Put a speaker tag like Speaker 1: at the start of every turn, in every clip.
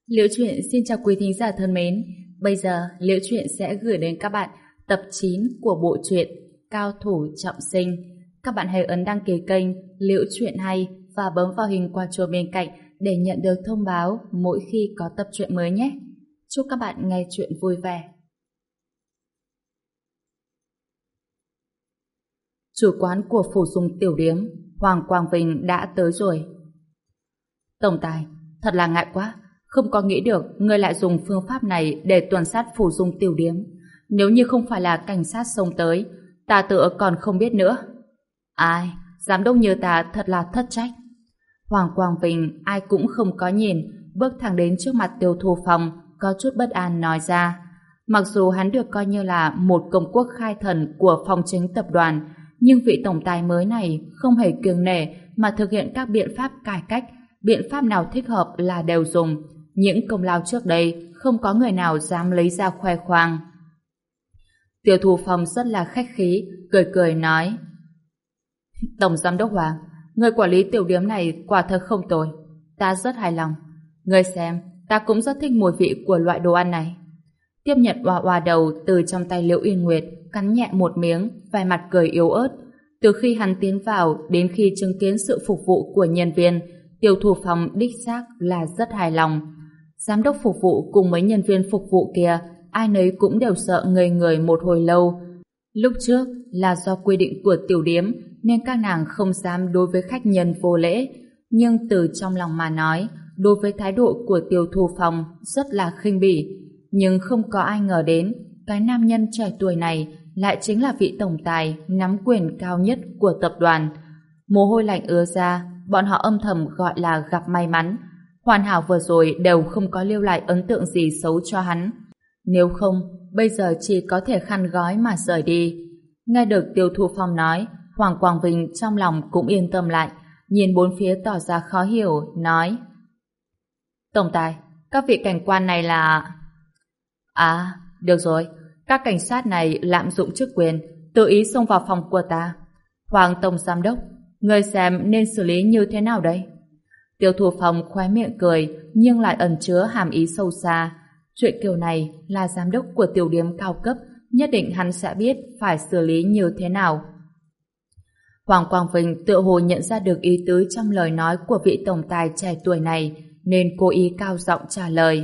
Speaker 1: Liễu Chuyện xin chào quý thính giả thân mến. Bây giờ Liễu Chuyện sẽ gửi đến các bạn tập 9 của bộ truyện Cao Thủ Trọng Sinh. Các bạn hãy ấn đăng ký kênh Liễu Chuyện Hay và bấm vào hình quả chuông bên cạnh để nhận được thông báo mỗi khi có tập truyện mới nhé. Chúc các bạn nghe chuyện vui vẻ. Chủ quán của Phủ Dung Tiểu Điếm, Hoàng Quang Vinh đã tới rồi. Tổng tài, thật là ngại quá. Không có nghĩ được ngươi lại dùng phương pháp này để tuần sát Phủ Dung Tiểu Điếm. Nếu như không phải là cảnh sát xông tới, ta tựa còn không biết nữa. Ai, giám đốc như ta thật là thất trách. Hoàng Quang Vinh ai cũng không có nhìn, bước thẳng đến trước mặt Tiêu Thu Phong, có chút bất an nói ra. Mặc dù hắn được coi như là một công quốc khai thần của phòng chính tập đoàn, nhưng vị tổng tài mới này không hề kiêng nể mà thực hiện các biện pháp cải cách, biện pháp nào thích hợp là đều dùng. Những công lao trước đây không có người nào dám lấy ra khoe khoang. Tiêu Thu Phong rất là khách khí, cười cười nói: Tổng giám đốc Hoàng, người quản lý tiểu điếm này quả thật không tồi, ta rất hài lòng. Người xem, ta cũng rất thích mùi vị của loại đồ ăn này. Tiếp nhận oa oa đầu từ trong tay Liễu Yên Nguyệt, cắn nhẹ một miếng, vẻ mặt cười yếu ớt. Từ khi hắn tiến vào đến khi chứng kiến sự phục vụ của nhân viên, Tiêu Thu Phong đích xác là rất hài lòng. Giám đốc phục vụ cùng mấy nhân viên phục vụ kia, ai nấy cũng đều sợ ngây người một hồi lâu. Lúc trước là do quy định của tiểu điếm nên các nàng không dám đối với khách nhân vô lễ, nhưng từ trong lòng mà nói, đối với thái độ của Tiêu Thu Phong rất là khinh bỉ. Nhưng không có ai ngờ đến cái nam nhân trẻ tuổi này lại chính là vị tổng tài nắm quyền cao nhất của tập đoàn. Mồ hôi lạnh ứa ra, bọn họ âm thầm gọi là gặp may mắn. Hoàn hảo vừa rồi đều không có lưu lại ấn tượng gì xấu cho hắn. Nếu không, bây giờ chỉ có thể khăn gói mà rời đi. Nghe được Tiêu Thu Phong nói, Hoàng Quang Vinh trong lòng cũng yên tâm lại, nhìn bốn phía tỏ ra khó hiểu, nói: Tổng tài, các vị cảnh quan này là... À, được rồi, các cảnh sát này lạm dụng chức quyền, tự ý xông vào phòng của ta. Hoàng Tổng Giám Đốc, người xem nên xử lý như thế nào đây? Tiêu Thu Phong khóe miệng cười, nhưng lại ẩn chứa hàm ý sâu xa. Chuyện kiểu này là giám đốc của tiểu điếm cao cấp, nhất định hắn sẽ biết phải xử lý như thế nào. Hoàng Quang Vinh tựa hồ nhận ra được ý tứ trong lời nói của vị tổng tài trẻ tuổi này, nên cố ý cao giọng trả lời.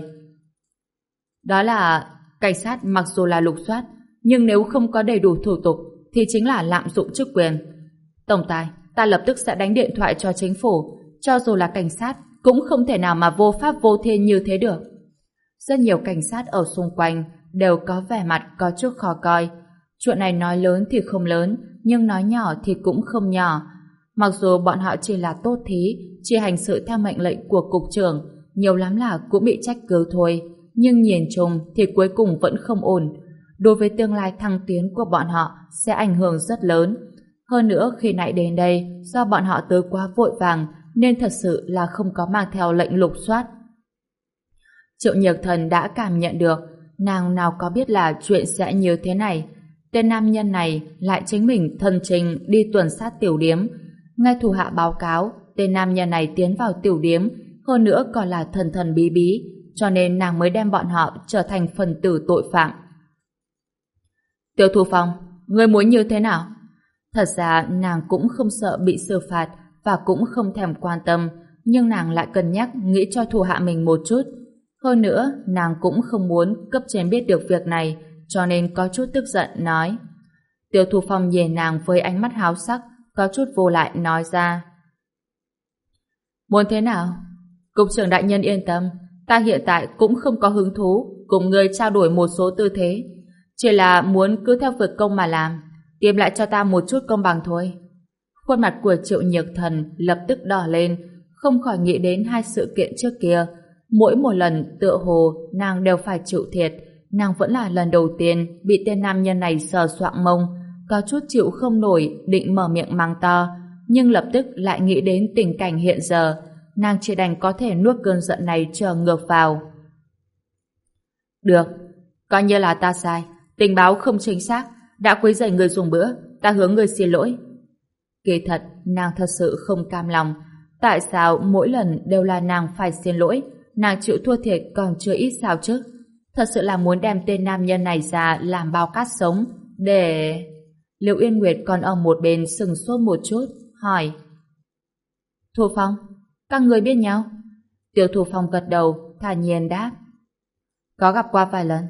Speaker 1: Đó là cảnh sát mặc dù là lục soát, nhưng nếu không có đầy đủ thủ tục thì chính là lạm dụng chức quyền. Tổng tài, ta lập tức sẽ đánh điện thoại cho chính phủ, cho dù là cảnh sát cũng không thể nào mà vô pháp vô thiên như thế được. Rất nhiều cảnh sát ở xung quanh đều có vẻ mặt có chút khó coi. Chuyện này nói lớn thì không lớn, nhưng nói nhỏ thì cũng không nhỏ. Mặc dù bọn họ chỉ là tốt thí, chỉ hành sự theo mệnh lệnh của cục trưởng, nhiều lắm là cũng bị trách cứ thôi, nhưng nhìn chung thì cuối cùng vẫn không ổn. Đối với tương lai thăng tiến của bọn họ sẽ ảnh hưởng rất lớn. Hơn nữa khi nãy đến đây, do bọn họ tới quá vội vàng nên thật sự là không có mang theo lệnh lục soát. Triệu Nhược Thần đã cảm nhận được, nàng nào có biết là chuyện sẽ như thế này. Tên nam nhân này lại chính mình thân trình đi tuần sát tiểu điếm. Nghe thủ hạ báo cáo, tên nam nhân này tiến vào tiểu điếm, hơn nữa còn là thần thần bí bí, cho nên nàng mới đem bọn họ trở thành phần tử tội phạm. Tiêu Thu Phong, ngươi muốn như thế nào? Thật ra nàng cũng không sợ bị xử phạt và cũng không thèm quan tâm, nhưng nàng lại cân nhắc nghĩ cho thủ hạ mình một chút. Hơn nữa, nàng cũng không muốn cấp trên biết được việc này, cho nên có chút tức giận nói. Tiêu Thu Phong nhìn nàng với ánh mắt háo sắc, có chút vô lại nói ra. Muốn thế nào? Cục trưởng đại nhân yên tâm, ta hiện tại cũng không có hứng thú cùng ngươi trao đổi một số tư thế, chỉ là muốn cứ theo việc công mà làm, tìm lại cho ta một chút công bằng thôi. Khuôn mặt của Triệu Nhược Thần lập tức đỏ lên, không khỏi nghĩ đến hai sự kiện trước kia. Mỗi một lần tựa hồ nàng đều phải chịu thiệt, nàng vẫn là lần đầu tiên bị tên nam nhân này sờ soạng mông, có chút chịu không nổi, định mở miệng mắng to, nhưng lập tức lại nghĩ đến tình cảnh hiện giờ, nàng chỉ đành có thể nuốt cơn giận này trở ngược vào. Được, coi như là ta sai, tình báo không chính xác, đã quấy rầy người dùng bữa, ta hướng người xin lỗi. Kỳ thật, nàng thật sự không cam lòng, tại sao mỗi lần đều là nàng phải xin lỗi, nàng chịu thua thiệt còn chưa ít sao chứ. Thật sự là muốn đem tên nam nhân này ra làm bao cát sống để... Liễu Uyên Nguyệt còn ở một bên sừng sốt một chút, hỏi: Thu Phong, các người biết nhau? Tiêu Thu Phong gật đầu, thản nhiên đáp: Có gặp qua vài lần.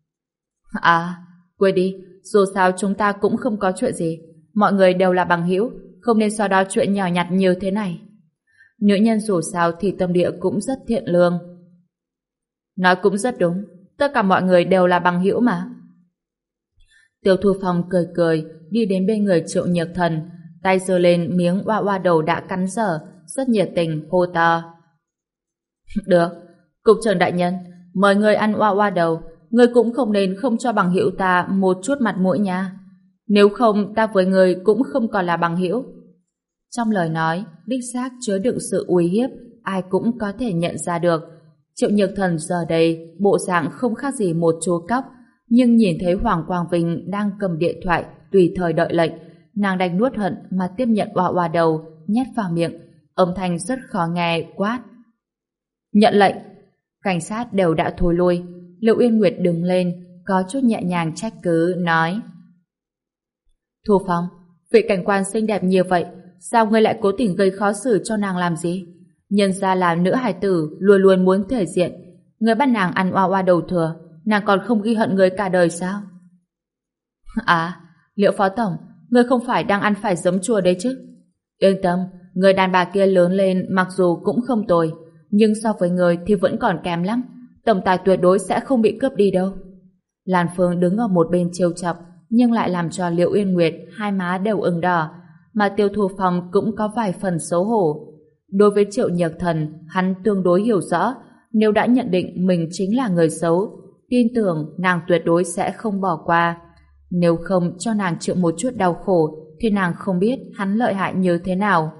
Speaker 1: À, quên đi, dù sao chúng ta cũng không có chuyện gì, mọi người đều là bằng hữu, không nên so đo chuyện nhỏ nhặt như thế này. Nữ nhân dù sao thì tâm địa cũng rất thiện lương. Nói cũng rất đúng, tất cả mọi người đều là bằng hữu mà. Tiêu Thu Phong cười cười, đi đến bên người Triệu Nhược Thần, tay giơ lên miếng oa oa đầu đã cắn dở, rất nhiệt tình hô to: Được, cục trưởng đại nhân, mời người ăn oa oa đầu, người cũng không nên không cho bằng hữu ta một chút mặt mũi nha. Nếu không, ta với người cũng không còn là bằng hữu. Trong lời nói, đích xác chứa đựng sự uy hiếp, ai cũng có thể nhận ra được. Triệu Nhược Thần giờ đây bộ dạng không khác gì một chú cóc, nhưng nhìn thấy Hoàng Quang Vinh đang cầm điện thoại tùy thời đợi lệnh, nàng đành nuốt hận mà tiếp nhận oa oa đầu, nhét vào miệng, âm thanh rất khó nghe quát: Nhận lệnh! Cảnh sát đều đã thối lui. Liễu Uyên Nguyệt đứng lên, có chút nhẹ nhàng trách cứ, nói: Thu Phong, vị cảnh quan xinh đẹp như vậy, sao ngươi lại cố tình gây khó xử cho nàng làm gì? Nhân ra là nữ hài tử, luôn luôn muốn thể diện. Ngươi bắt nàng ăn oa oa đầu thừa, nàng còn không ghi hận ngươi cả đời sao? À, Liễu Phó Tổng, ngươi không phải đang ăn phải giấm chua đấy chứ? Yên tâm, người đàn bà kia lớn lên mặc dù cũng không tồi, nhưng so với người thì vẫn còn kém lắm. Tổng tài tuyệt đối sẽ không bị cướp đi đâu. Lan Phương đứng ở một bên trêu chọc, nhưng lại làm cho Liễu Uyên Nguyệt hai má đều ửng đỏ, mà Tiêu Thu Phong cũng có vài phần xấu hổ. Đối với Triệu Nhược Thần, hắn tương đối hiểu rõ, nếu đã nhận định mình chính là người xấu, tin tưởng nàng tuyệt đối sẽ không bỏ qua. Nếu không cho nàng chịu một chút đau khổ, thì nàng không biết hắn lợi hại như thế nào.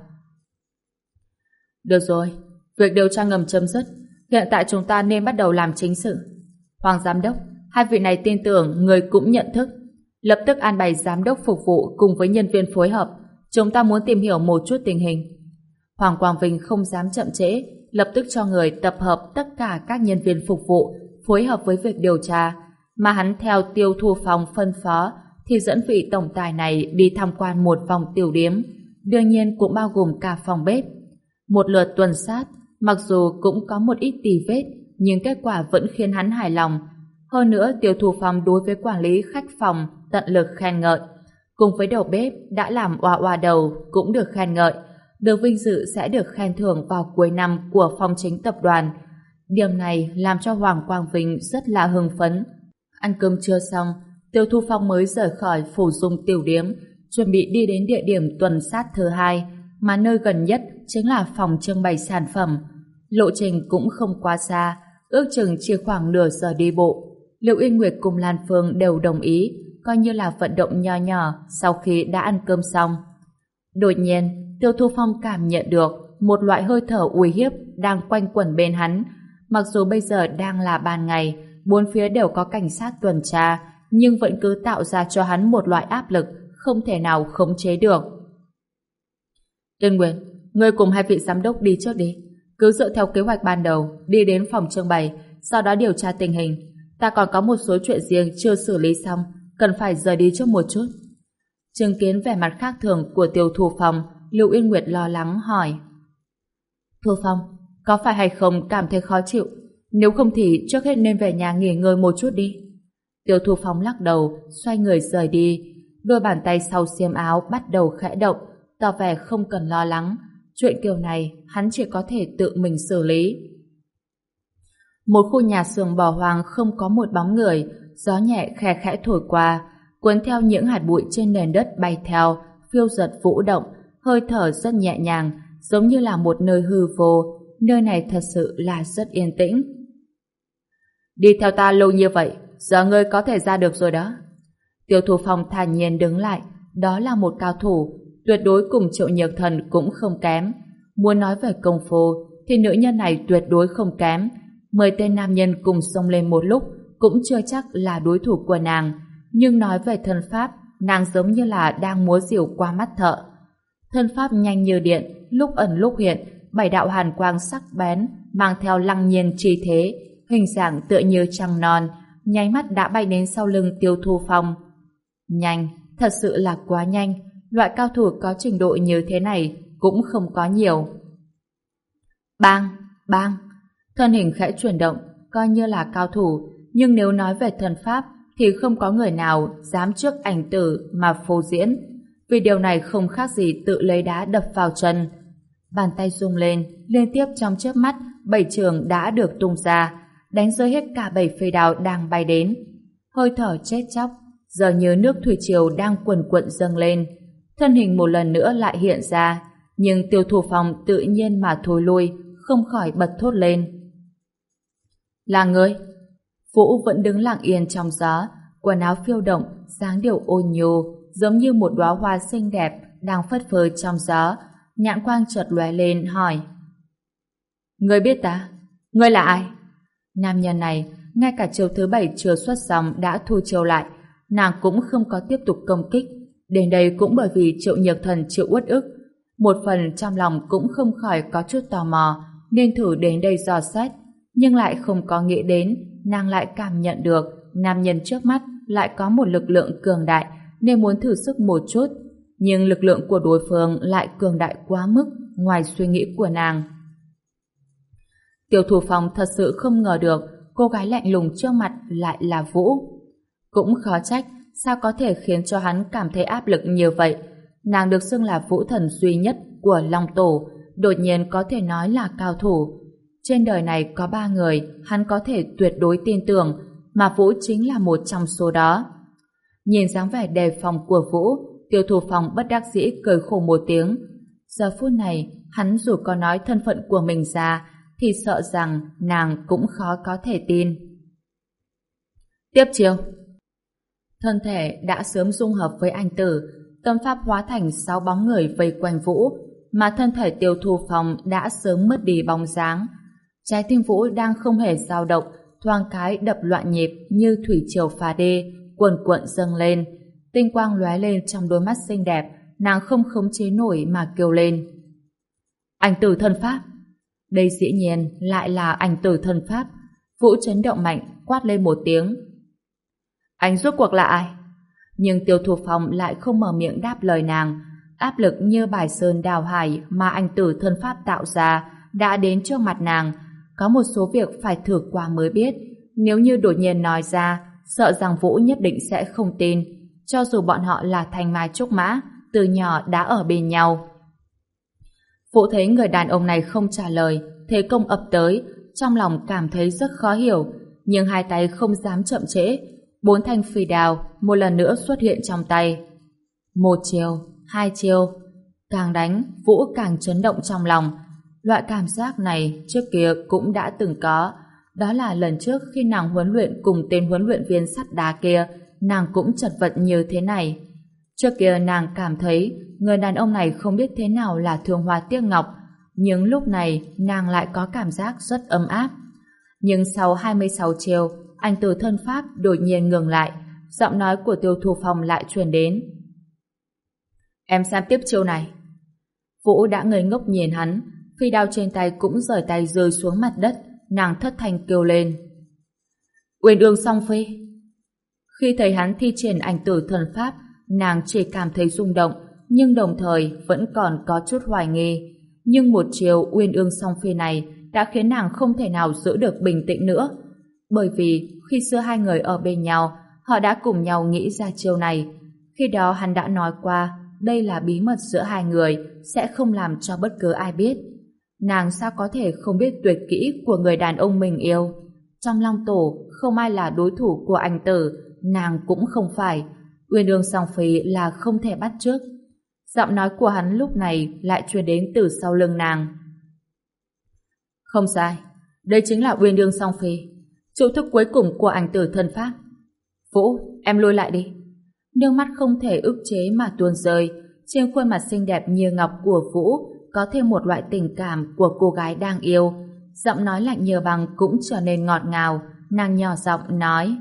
Speaker 1: Được rồi, việc điều tra ngầm chấm dứt, hiện tại chúng ta nên bắt đầu làm chính sự. Hoàng Giám Đốc, hai vị này tin tưởng người cũng nhận thức. Lập tức an bài Giám Đốc phục vụ cùng với nhân viên phối hợp. Chúng ta muốn tìm hiểu một chút tình hình. Hoàng Quang Vinh không dám chậm trễ, lập tức cho người tập hợp tất cả các nhân viên phục vụ phối hợp với việc điều tra, mà hắn theo Tiêu Thu Phong phân phó thì dẫn vị tổng tài này đi tham quan một vòng tiểu điếm, đương nhiên cũng bao gồm cả phòng bếp. Một lượt tuần sát, mặc dù cũng có một ít tì vết, nhưng kết quả vẫn khiến hắn hài lòng. Hơn nữa, Tiêu Thu Phong đối với quản lý khách phòng tận lực khen ngợi, cùng với đầu bếp đã làm oa oa đầu cũng được khen ngợi, được vinh dự sẽ được khen thưởng vào cuối năm của phong chính tập đoàn. Điều này làm cho Hoàng Quang Vinh rất là hưng phấn. Ăn cơm trưa xong, Tiêu Thu Phong mới rời khỏi Phủ Dung tiểu điếm, chuẩn bị đi đến địa điểm tuần sát thứ hai, mà nơi gần nhất chính là phòng trưng bày sản phẩm. Lộ trình cũng không quá xa, ước chừng chỉ khoảng nửa giờ đi bộ. Liễu Uyên Nguyệt cùng Lan Phương đều đồng ý, coi như là vận động nho nhỏ sau khi đã ăn cơm xong. Đột nhiên, Tiêu Thu Phong cảm nhận được một loại hơi thở uy hiếp đang quanh quẩn bên hắn. Mặc dù bây giờ đang là ban ngày, bốn phía đều có cảnh sát tuần tra, nhưng vẫn cứ tạo ra cho hắn một loại áp lực không thể nào khống chế được. Yên Nguyệt, ngươi cùng hai vị giám đốc đi trước đi. Cứ dựa theo kế hoạch ban đầu, đi đến phòng trưng bày, sau đó điều tra tình hình. Ta còn có một số chuyện riêng chưa xử lý xong, cần phải rời đi trước một chút. Chứng kiến vẻ mặt khác thường của Tiêu Thu Phong, Liễu Uyên Nguyệt lo lắng hỏi: Thu Phong, có phải hay không cảm thấy khó chịu? Nếu không thì trước hết nên về nhà nghỉ ngơi một chút đi. Tiêu Thu Phong lắc đầu, xoay người rời đi. Đôi bàn tay sau xiêm áo bắt đầu khẽ động, tỏ vẻ không cần lo lắng. Chuyện kiểu này hắn chỉ có thể tự mình xử lý. Một khu nhà xưởng bỏ hoang không có một bóng người, gió nhẹ khe khẽ thổi qua, cuốn theo những hạt bụi trên nền đất bay theo, phiêu dật vũ động, hơi thở rất nhẹ nhàng, giống như là một nơi hư vô. Nơi này thật sự là rất yên tĩnh. Đi theo ta lâu như vậy, giờ ngươi có thể ra được rồi đó. Tiêu Thu Phong thản nhiên đứng lại, đó là một cao thủ, tuyệt đối cùng Triệu Nhược Thần cũng không kém. Muốn nói về công phu, thì nữ nhân này tuyệt đối không kém. 10 tên nam nhân cùng xông lên một lúc cũng chưa chắc là đối thủ của nàng. Nhưng nói về thân pháp, nàng giống như là đang múa diều qua mắt thợ. Thân pháp nhanh như điện, lúc ẩn lúc hiện, 7 đạo hàn quang sắc bén, mang theo lăng nhiên chi thế, hình dạng tựa như trăng non, nháy mắt đã bay đến sau lưng Tiêu Thu Phong. Nhanh, thật sự là quá nhanh, loại cao thủ có trình độ như thế này cũng không có nhiều. Bang, bang, thân hình khẽ chuyển động, coi như là cao thủ, nhưng nếu nói về thần pháp thì không có người nào dám trước ảnh tử mà phô diễn, vì điều này không khác gì tự lấy đá đập vào chân. Bàn tay rung lên, liên tiếp trong chớp mắt, 7 trường đã được tung ra, đánh rơi hết cả 7 phi đao đang bay đến. Hơi thở chết chóc, giờ như nước thủy triều đang cuồn cuộn dâng lên. Thân hình một lần nữa lại hiện ra, nhưng Tiêu Thu Phong tự nhiên mà thôi lui, không khỏi bật thốt lên. Là ngươi? Vũ vẫn đứng lặng yên trong gió, quần áo phiêu động, dáng điệu ôn nhu, giống như một đóa hoa xinh đẹp đang phất phới trong gió. Nhãn quang chợt lóe lên hỏi: Ngươi biết ta? Ngươi là ai? Nam nhân này ngay cả chiêu thứ 7 chưa xuất xong đã thu chiêu lại, nàng cũng không có tiếp tục công kích. Đến đây cũng bởi vì Triệu Nhược Thần chịu uất ức, một phần trong lòng cũng không khỏi có chút tò mò nên thử đến đây dò xét, nhưng lại không có nghĩ đến nàng lại cảm nhận được nam nhân trước mắt lại có một lực lượng cường đại nên muốn thử sức một chút, nhưng lực lượng của đối phương lại cường đại quá mức ngoài suy nghĩ của nàng. Tiêu Thu Phong thật sự không ngờ được cô gái lạnh lùng trước mặt lại là Vũ. Cũng khó trách sao có thể khiến cho hắn cảm thấy áp lực như vậy. Nàng được xưng là vũ thần duy nhất của Long Tổ, đột nhiên có thể nói là cao thủ. Trên đời này có 3 người hắn có thể tuyệt đối tin tưởng, mà Vũ chính là một trong số đó. Nhìn dáng vẻ đề phòng của Vũ, Tiêu Thu Phong bất đắc dĩ cười khổ một tiếng. Giờ phút này, hắn dù có nói thân phận của mình ra, thì sợ rằng nàng cũng khó có thể tin. Tiếp chiêu. Thân thể đã sớm dung hợp với anh tử, tâm pháp hóa thành 6 bóng người vây quanh Vũ, mà thân thể Tiêu Thu Phong đã sớm mất đi bóng dáng. Trái tim Vũ đang không hề dao động, thoáng cái đập loạn nhịp như thủy triều phá đê, cuồn cuộn dâng lên. Tinh quang lóe lên trong đôi mắt xinh đẹp, nàng không khống chế nổi mà kêu lên. Ảnh tử thân pháp! Đây dĩ nhiên lại là ảnh tử thân pháp. Vũ chấn động mạnh, quát lên một tiếng. Anh rốt cuộc là ai? Nhưng Tiêu Thu Phong lại không mở miệng đáp lời nàng. Áp lực như bài sơn đào hải mà ảnh tử thân pháp tạo ra đã đến trước mặt nàng. Có một số việc phải thử qua mới biết. Nếu như đột nhiên nói ra, sợ rằng Vũ nhất định sẽ không tin. Cho dù bọn họ là thanh mai trúc mã, từ nhỏ đã ở bên nhau. Vũ thấy người đàn ông này không trả lời, thế công ập tới, trong lòng cảm thấy rất khó hiểu, nhưng hai tay không dám chậm trễ. 4 thanh phi đao một lần nữa xuất hiện trong tay. 1 chiêu, 2 chiêu, càng đánh Vũ càng chấn động trong lòng. Loại cảm giác này trước kia cũng đã từng có, đó là lần trước khi nàng huấn luyện cùng tên huấn luyện viên sắt đá kia, nàng cũng chật vật như thế này. Trước kia nàng cảm thấy người đàn ông này không biết thế nào là thương hoa tiếc ngọc, nhưng lúc này nàng lại có cảm giác rất ấm áp. Nhưng sau 26 chiêu, anh từ thân pháp đột nhiên ngừng lại, giọng nói của Tiêu Thu Phong lại truyền đến. Em xem tiếp chiêu này. Vũ đã ngây ngốc nhìn hắn, phi đao trên tay cũng rời tay rơi xuống mặt đất, nàng thất thanh kêu lên. Uyên ương song phi. Khi thấy hắn thi triển ảnh tử thần pháp, nàng chỉ cảm thấy rung động, nhưng đồng thời vẫn còn có chút hoài nghi. Nhưng một chiều uyên ương song phi này đã khiến nàng không thể nào giữ được bình tĩnh nữa. Bởi vì khi xưa hai người ở bên nhau, họ đã cùng nhau nghĩ ra chiêu này. Khi đó hắn đã nói qua, đây là bí mật giữa hai người, sẽ không làm cho bất cứ ai biết. Nàng sao có thể không biết tuyệt kỹ của người đàn ông mình yêu? Trong Long Tổ, không ai là đối thủ của anh tử, nàng cũng không phải. Uyên ương song phi là không thể bắt chước. Giọng nói của hắn lúc này lại truyền đến từ sau lưng nàng. Không sai, đây chính là uyên ương song phi, chiêu thức cuối cùng của ảnh tử thân pháp. Vũ, em lùi lại đi. Nước mắt không thể ức chế mà tuôn rơi. Trên khuôn mặt xinh đẹp như ngọc của Vũ có thêm một loại tình cảm của cô gái đang yêu. Giọng nói lạnh như băng cũng trở nên ngọt ngào. Nàng nhỏ giọng nói.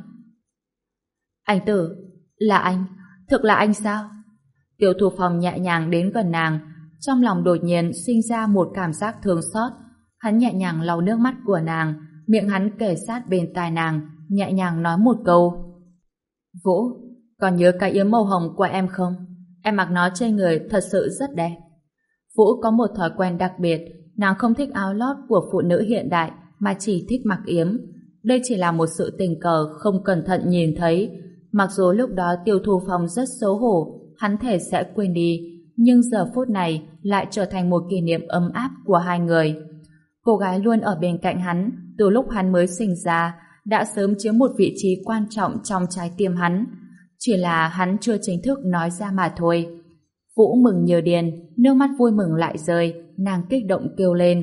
Speaker 1: Anh tử, là anh, thực là anh sao? Tiêu Thu Phong nhẹ nhàng đến gần nàng, trong lòng đột nhiên sinh ra một cảm giác thương xót. Hắn nhẹ nhàng lau nước mắt của nàng, miệng hắn kề sát bên tai nàng, nhẹ nhàng nói một câu. Vũ, còn nhớ cái yếm màu hồng của em không? Em mặc nó trên người thật sự rất đẹp. Vũ có một thói quen đặc biệt, nàng không thích áo lót của phụ nữ hiện đại mà chỉ thích mặc yếm. Đây chỉ là một sự tình cờ không cẩn thận nhìn thấy. Mặc dù lúc đó Tiêu Thu Phong rất xấu hổ, hắn thể sẽ quên đi, nhưng giờ phút này lại trở thành một kỷ niệm ấm áp của hai người. Cô gái luôn ở bên cạnh hắn từ lúc hắn mới sinh ra đã sớm chiếm một vị trí quan trọng trong trái tim hắn. Chỉ là hắn chưa chính thức nói ra mà thôi. Vũ mừng như điên, nước mắt vui mừng lại rơi, nàng kích động kêu lên.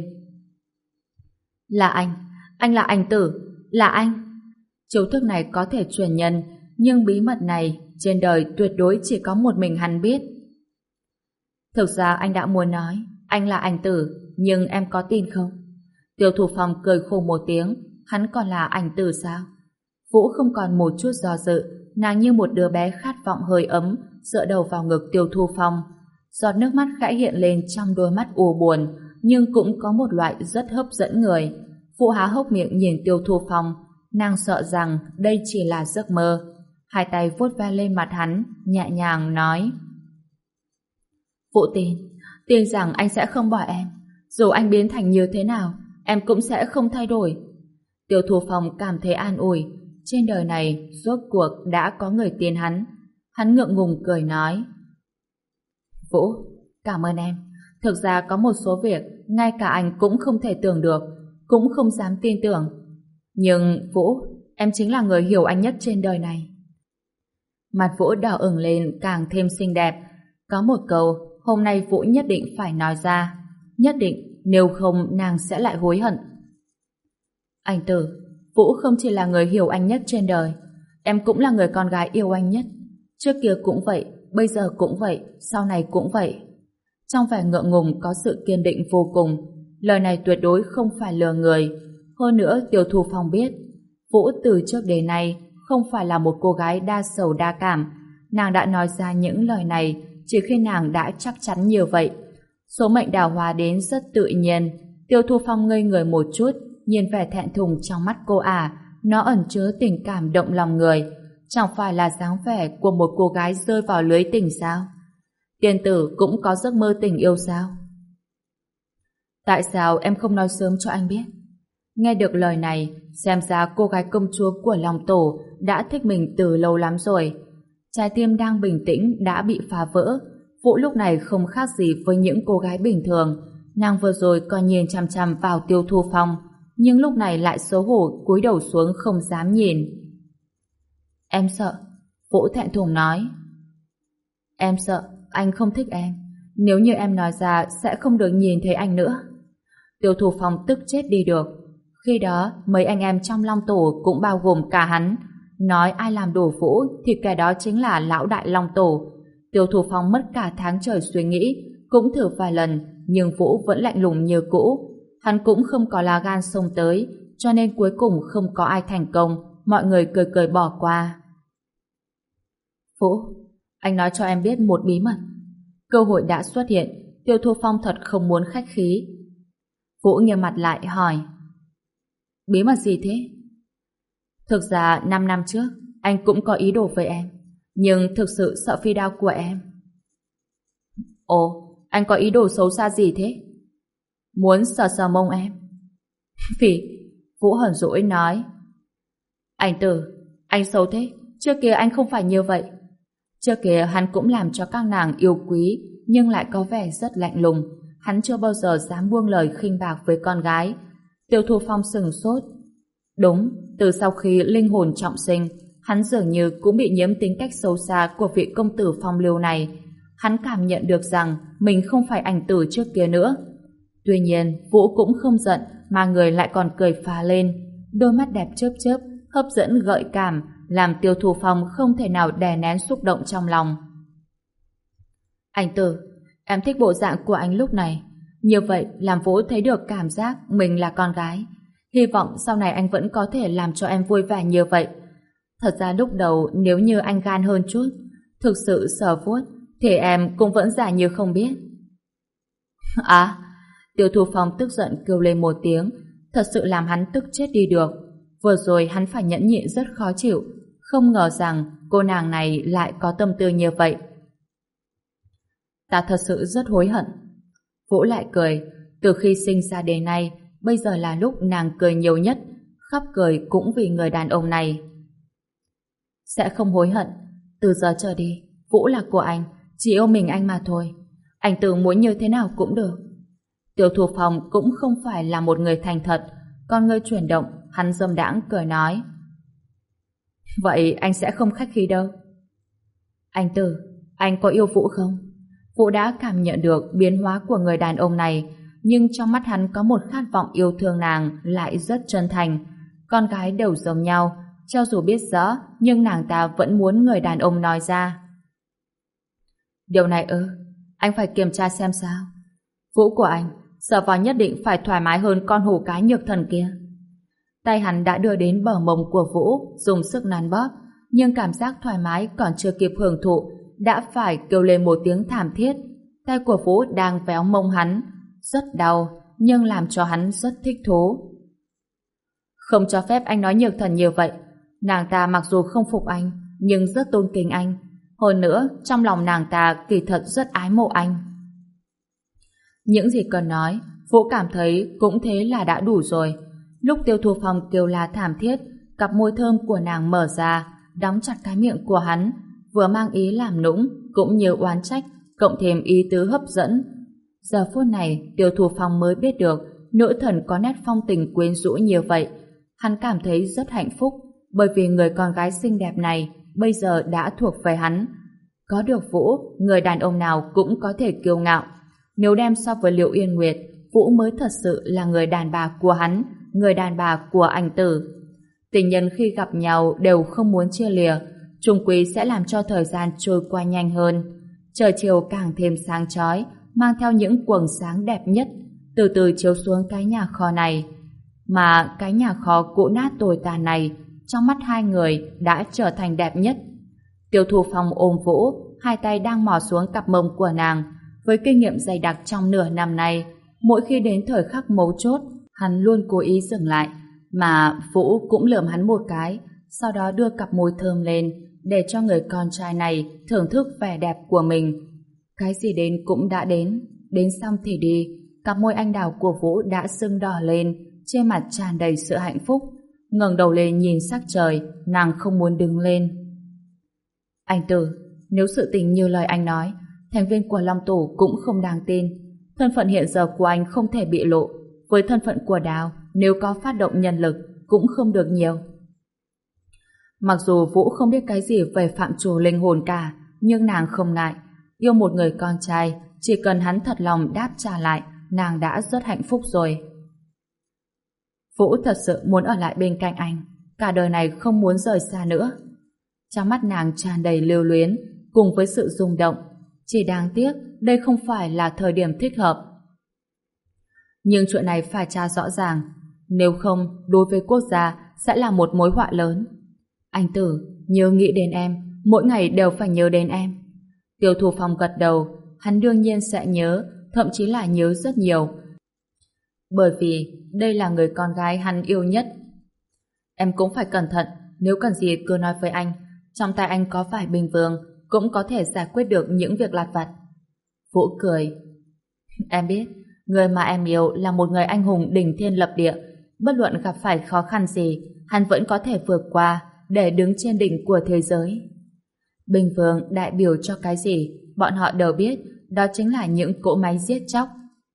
Speaker 1: Là anh là anh Tử, là anh. Chiêu thức này có thể truyền nhân, nhưng bí mật này trên đời tuyệt đối chỉ có một mình hắn biết. Thực ra anh đã muốn nói, anh là anh Tử, nhưng em có tin không? Tiêu Thu Phong cười khổ một tiếng, hắn còn là anh Tử sao? Vũ không còn một chút do dự, nàng như một đứa bé khát vọng hơi ấm, dựa đầu vào ngực Tiêu Thu Phong. Giọt nước mắt khẽ hiện lên trong đôi mắt u buồn, nhưng cũng có một loại rất hấp dẫn người. Vũ há hốc miệng nhìn Tiêu Thu Phong, nàng sợ rằng đây chỉ là giấc mơ. Hai tay vuốt ve lên mặt hắn, nhẹ nhàng nói. Vũ tin rằng anh sẽ không bỏ em. Dù anh biến thành như thế nào, em cũng sẽ không thay đổi. Tiêu Thu Phong cảm thấy an ủi. Trên đời này, rốt cuộc đã có người tin hắn. Hắn ngượng ngùng cười nói. Vũ, cảm ơn em. Thực ra có một số việc, ngay cả anh cũng không thể tưởng được, cũng không dám tin tưởng. Nhưng, Vũ, em chính là người hiểu anh nhất trên đời này. Mặt Vũ đỏ ửng lên càng thêm xinh đẹp. Có một câu, hôm nay Vũ nhất định phải nói ra. Nhất định, nếu không nàng sẽ lại hối hận. Anh Tử, Vũ không chỉ là người hiểu anh nhất trên đời, em cũng là người con gái yêu anh nhất. Trước kia cũng vậy, bây giờ cũng vậy, sau này cũng vậy. Trong vẻ ngượng ngùng có sự kiên định vô cùng. Lời này tuyệt đối không phải lừa người. Hơn nữa Tiêu Thu Phong biết Vũ từ trước đến nay không phải là một cô gái đa sầu đa cảm. Nàng đã nói ra những lời này chỉ khi nàng đã chắc chắn như vậy. Số mệnh đào hoa đến rất tự nhiên. Tiêu Thu Phong ngây người một chút, nhìn vẻ thẹn thùng trong mắt cô nó ẩn chứa tình cảm động lòng người. Chẳng phải là dáng vẻ của một cô gái rơi vào lưới tình sao? Tiên tử cũng có giấc mơ tình yêu sao? Tại sao em không nói sớm cho anh biết? Nghe được lời này, xem ra cô gái công chúa của lòng tổ đã thích mình từ lâu lắm rồi. Trái tim đang bình tĩnh đã bị phá vỡ. Vũ lúc này không khác gì với những cô gái bình thường. Nàng vừa rồi còn nhìn chằm chằm vào Tiêu Thu Phong, nhưng lúc này lại xấu hổ cúi đầu xuống không dám nhìn. Em sợ. Vũ thẹn thùng nói. Em sợ anh không thích em. Nếu như em nói ra sẽ không được nhìn thấy anh nữa. Tiêu Thu Phong tức chết đi được. Khi đó mấy anh em trong Long Tổ cũng bao gồm cả hắn. Nói ai làm đổ Vũ thì kẻ đó chính là lão đại Long Tổ. Tiêu Thu Phong mất cả tháng trời suy nghĩ, cũng thử vài lần, nhưng Vũ vẫn lạnh lùng như cũ. Hắn cũng không có lá gan xông tới, cho nên cuối cùng không có ai thành công. Mọi người cười cười bỏ qua. Vũ, anh nói cho em biết một bí mật. Cơ hội đã xuất hiện, Tiêu Thu Phong thật không muốn khách khí. Vũ nghiêm mặt lại hỏi. Bí mật gì thế? Thực ra 5 năm trước, anh cũng có ý đồ với em, nhưng thực sự sợ phi đao của em. Ồ, anh có ý đồ xấu xa gì thế? Muốn sờ sờ mông em. Phỉ, Vũ hờn dỗi nói. Anh Tử, anh xấu thế, trước kia anh không phải như vậy. Trước kia hắn cũng làm cho các nàng yêu quý, nhưng lại có vẻ rất lạnh lùng. Hắn chưa bao giờ dám buông lời khinh bạc với con gái. Tiêu Thu Phong sừng sốt. Đúng, từ sau khi linh hồn trọng sinh, hắn dường như cũng bị nhiễm tính cách xấu xa của vị công tử phong lưu này. Hắn cảm nhận được rằng mình không phải ảnh tử trước kia nữa. Tuy nhiên, Vũ cũng không giận, mà người lại còn cười phá lên. Đôi mắt đẹp chớp chớp, hấp dẫn gợi cảm, làm Tiêu Thu Phong không thể nào đè nén xúc động trong lòng. Anh Tử, em thích bộ dạng của anh lúc này. Như vậy làm Vũ thấy được cảm giác mình là con gái. Hy vọng sau này anh vẫn có thể làm cho em vui vẻ như vậy. Thật ra lúc đầu nếu như anh gan hơn chút, thực sự sờ vuốt, thì em cũng vẫn giả như không biết. À, Tiêu Thu Phong tức giận kêu lên một tiếng, thật sự làm hắn tức chết đi được. Vừa rồi hắn phải nhẫn nhịn rất khó chịu, không ngờ rằng cô nàng này lại có tâm tư như vậy. Ta thật sự rất hối hận. Vũ lại cười, từ khi sinh ra đến nay, bây giờ là lúc nàng cười nhiều nhất, khắp cười cũng vì người đàn ông này. Sẽ không hối hận, từ giờ trở đi, Vũ là của anh, chỉ yêu mình anh mà thôi. Anh tự muốn như thế nào cũng được. Tiêu Thu Phong cũng không phải là một người thành thật, con người chuyển động, hắn dâm đãng cười nói. Vậy anh sẽ không khách khí đâu. Anh Tử, anh có yêu Vũ không? Vũ đã cảm nhận được biến hóa của người đàn ông này, nhưng trong mắt hắn có một khát vọng yêu thương nàng lại rất chân thành. Con gái đều giống nhau, cho dù biết rõ, nhưng nàng ta vẫn muốn người đàn ông nói ra. Điều này anh phải kiểm tra xem sao. Vũ của anh, sờ vào nhất định phải thoải mái hơn con hổ cái nhược thần kia. Tay hắn đã đưa đến bờ mông của Vũ, dùng sức nắn bóp, nhưng cảm giác thoải mái còn chưa kịp hưởng thụ, đã phải kêu lên một tiếng thảm thiết. Tay của Vũ đang véo mông hắn, rất đau, nhưng làm cho hắn rất thích thú. Không cho phép anh nói nhược thần như vậy. Nàng ta mặc dù không phục anh, nhưng rất tôn kính anh. Hơn nữa, trong lòng nàng ta kỳ thật rất ái mộ anh. Những gì cần nói, Vũ cảm thấy cũng thế là đã đủ rồi. Lúc Tiêu Thu Phong kêu la thảm thiết, cặp môi thơm của nàng mở ra, đóng chặt cái miệng của hắn, vừa mang ý làm nũng, cũng như oán trách, cộng thêm ý tứ hấp dẫn. Giờ phút này, Tiêu Thu Phong mới biết được nữ thần có nét phong tình quyến rũ như vậy. Hắn cảm thấy rất hạnh phúc, bởi vì người con gái xinh đẹp này bây giờ đã thuộc về hắn. Có được Vũ, người đàn ông nào cũng có thể kiêu ngạo. Nếu đem so với Liễu Yên Nguyệt, Vũ mới thật sự là người đàn bà của hắn, người đàn bà của anh Tử. Tình nhân khi gặp nhau đều không muốn chia lìa, chung quy sẽ làm cho thời gian trôi qua nhanh hơn. Trời chiều càng thêm sáng chói, mang theo những quầng sáng đẹp nhất, từ từ chiếu xuống cái nhà kho này. Mà cái nhà kho cũ nát tồi tàn này, trong mắt hai người đã trở thành đẹp nhất. Tiêu Thu Phong ôm Vũ, hai tay đang mò xuống cặp mông của nàng. Với kinh nghiệm dày đặc trong nửa năm nay, mỗi khi đến thời khắc mấu chốt, hắn luôn cố ý dừng lại, mà Vũ cũng lườm hắn một cái, sau đó đưa cặp môi thơm lên, để cho người con trai này thưởng thức vẻ đẹp của mình. Cái gì đến cũng đã đến xong thì đi. Cặp môi anh đào của Vũ đã sưng đỏ lên, trên mặt tràn đầy sự hạnh phúc. Ngẩng đầu lên nhìn sắc trời, nàng không muốn đứng lên. Anh Tử, nếu sự tình như lời anh nói, thành viên của Long Tổ cũng không đáng tin. Thân phận hiện giờ của anh không thể bị lộ. Với thân phận của Đào, nếu có phát động nhân lực, cũng không được nhiều. Mặc dù Vũ không biết cái gì về phạm trù linh hồn cả, nhưng nàng không ngại. Yêu một người con trai, chỉ cần hắn thật lòng đáp trả lại, nàng đã rất hạnh phúc rồi. Vũ thật sự muốn ở lại bên cạnh anh, cả đời này không muốn rời xa nữa. Trong mắt nàng tràn đầy lưu luyến, cùng với sự rung động. Chỉ đáng tiếc, đây không phải là thời điểm thích hợp. Nhưng chuyện này phải tra rõ ràng, nếu không, đối với quốc gia sẽ là một mối họa lớn. Anh Tử, nhớ nghĩ đến em, mỗi ngày đều phải nhớ đến em. Tiêu Thu Phong gật đầu, hắn đương nhiên sẽ nhớ, thậm chí là nhớ rất nhiều. Bởi vì đây là người con gái hắn yêu nhất. Em cũng phải cẩn thận, nếu cần gì cứ nói với anh. Trong tay anh có vài bình vương, cũng có thể giải quyết được những việc lặt vặt. Vũ cười. Em biết, người mà em yêu là một người anh hùng đỉnh thiên lập địa. Bất luận gặp phải khó khăn gì, hắn vẫn có thể vượt qua để đứng trên đỉnh của thế giới. Bình vương đại biểu cho cái gì, bọn họ đều biết, đó chính là những cỗ máy giết chóc.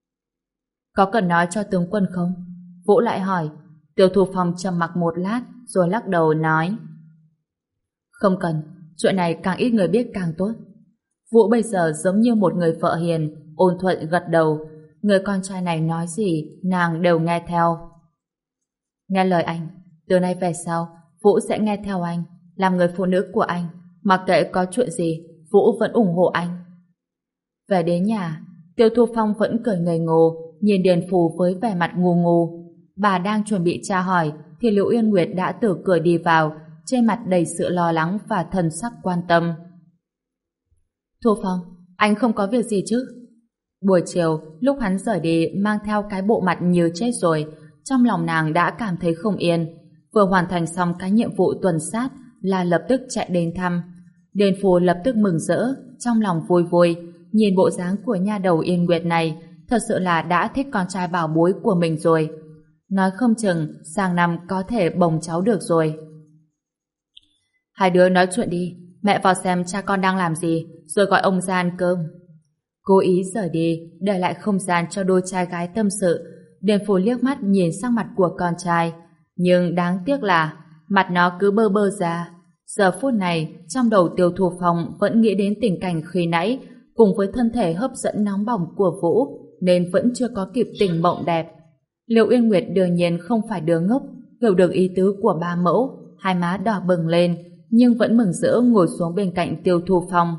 Speaker 1: Có cần nói cho tướng quân không? Vũ lại hỏi. Tiêu Thu Phong trầm mặc một lát, rồi lắc đầu nói. Không cần, chuyện này càng ít người biết càng tốt. Vũ bây giờ giống như một người vợ hiền, ôn thuận gật đầu. Người con trai này nói gì, nàng đều nghe theo. Nghe lời anh, từ nay về sau, Vũ sẽ nghe theo anh, làm người phụ nữ của anh. Mặc kệ có chuyện gì, Vũ vẫn ủng hộ anh. Về đến nhà, Tiêu Thu Phong vẫn cười ngây ngô, nhìn Điền Phù với vẻ mặt ngu ngu. Bà đang chuẩn bị tra hỏi, thì Liễu Yên Nguyệt đã từ cửa đi vào, trên mặt đầy sự lo lắng và thần sắc quan tâm. Thu Phong, anh không có việc gì chứ? Buổi chiều, lúc hắn rời đi mang theo cái bộ mặt như chết rồi, trong lòng nàng đã cảm thấy không yên. Vừa hoàn thành xong cái nhiệm vụ tuần sát là lập tức chạy đến thăm. Đền Phù lập tức mừng rỡ, trong lòng vui vui, nhìn bộ dáng của nha đầu Yên Nguyệt này, thật sự là đã thích con trai bảo bối của mình rồi. Nói không chừng sang năm có thể bồng cháu được rồi. Hai đứa nói chuyện đi, mẹ vào xem cha con đang làm gì, rồi gọi ông ra ăn cơm. Cố ý rời đi, để lại không gian cho đôi trai gái tâm sự. Đền Phù liếc mắt nhìn sang mặt của con trai, nhưng đáng tiếc là mặt nó cứ bơ bơ ra. Giờ phút này, trong đầu Tiêu Thu Phong vẫn nghĩ đến tình cảnh khi nãy, cùng với thân thể hấp dẫn nóng bỏng của Vũ, nên vẫn chưa có kịp tỉnh mộng đẹp. Liệu Yên Nguyệt đương nhiên không phải đứa ngốc, hiểu được ý tứ của ba mẫu, hai má đỏ bừng lên, nhưng vẫn mừng rỡ ngồi xuống bên cạnh Tiêu Thu Phong.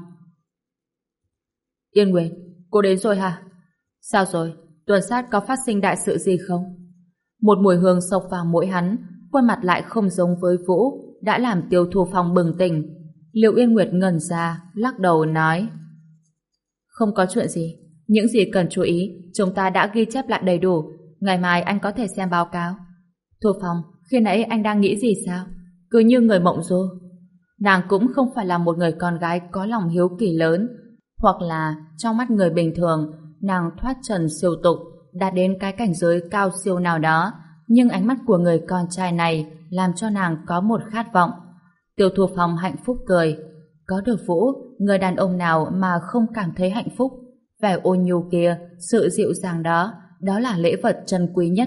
Speaker 1: Yên Nguyệt, cô đến rồi hả? Sao rồi? Tuần sát có phát sinh đại sự gì không? Một mùi hương xộc vào mũi hắn, khuôn mặt lại không giống với Vũ, đã làm Tiêu Thu Phong bừng tỉnh. Liệu Yên Nguyệt ngẩn ra, lắc đầu nói: Không có chuyện gì, những gì cần chú ý chúng ta đã ghi chép lại đầy đủ, ngày mai anh có thể xem báo cáo. Thu Phong, khi nãy anh đang nghĩ gì sao? Cứ như người mộng du. Nàng cũng không phải là một người con gái có lòng hiếu kỳ lớn, hoặc là trong mắt người bình thường nàng thoát trần siêu tục, đạt đến cái cảnh giới cao siêu nào đó, nhưng ánh mắt của người con trai này làm cho nàng có một khát vọng. Tiêu Thu Phong hạnh phúc cười. Có được Vũ, người đàn ông nào mà không cảm thấy hạnh phúc? Vẻ ôn nhu kia, sự dịu dàng đó, đó là lễ vật trân quý nhất.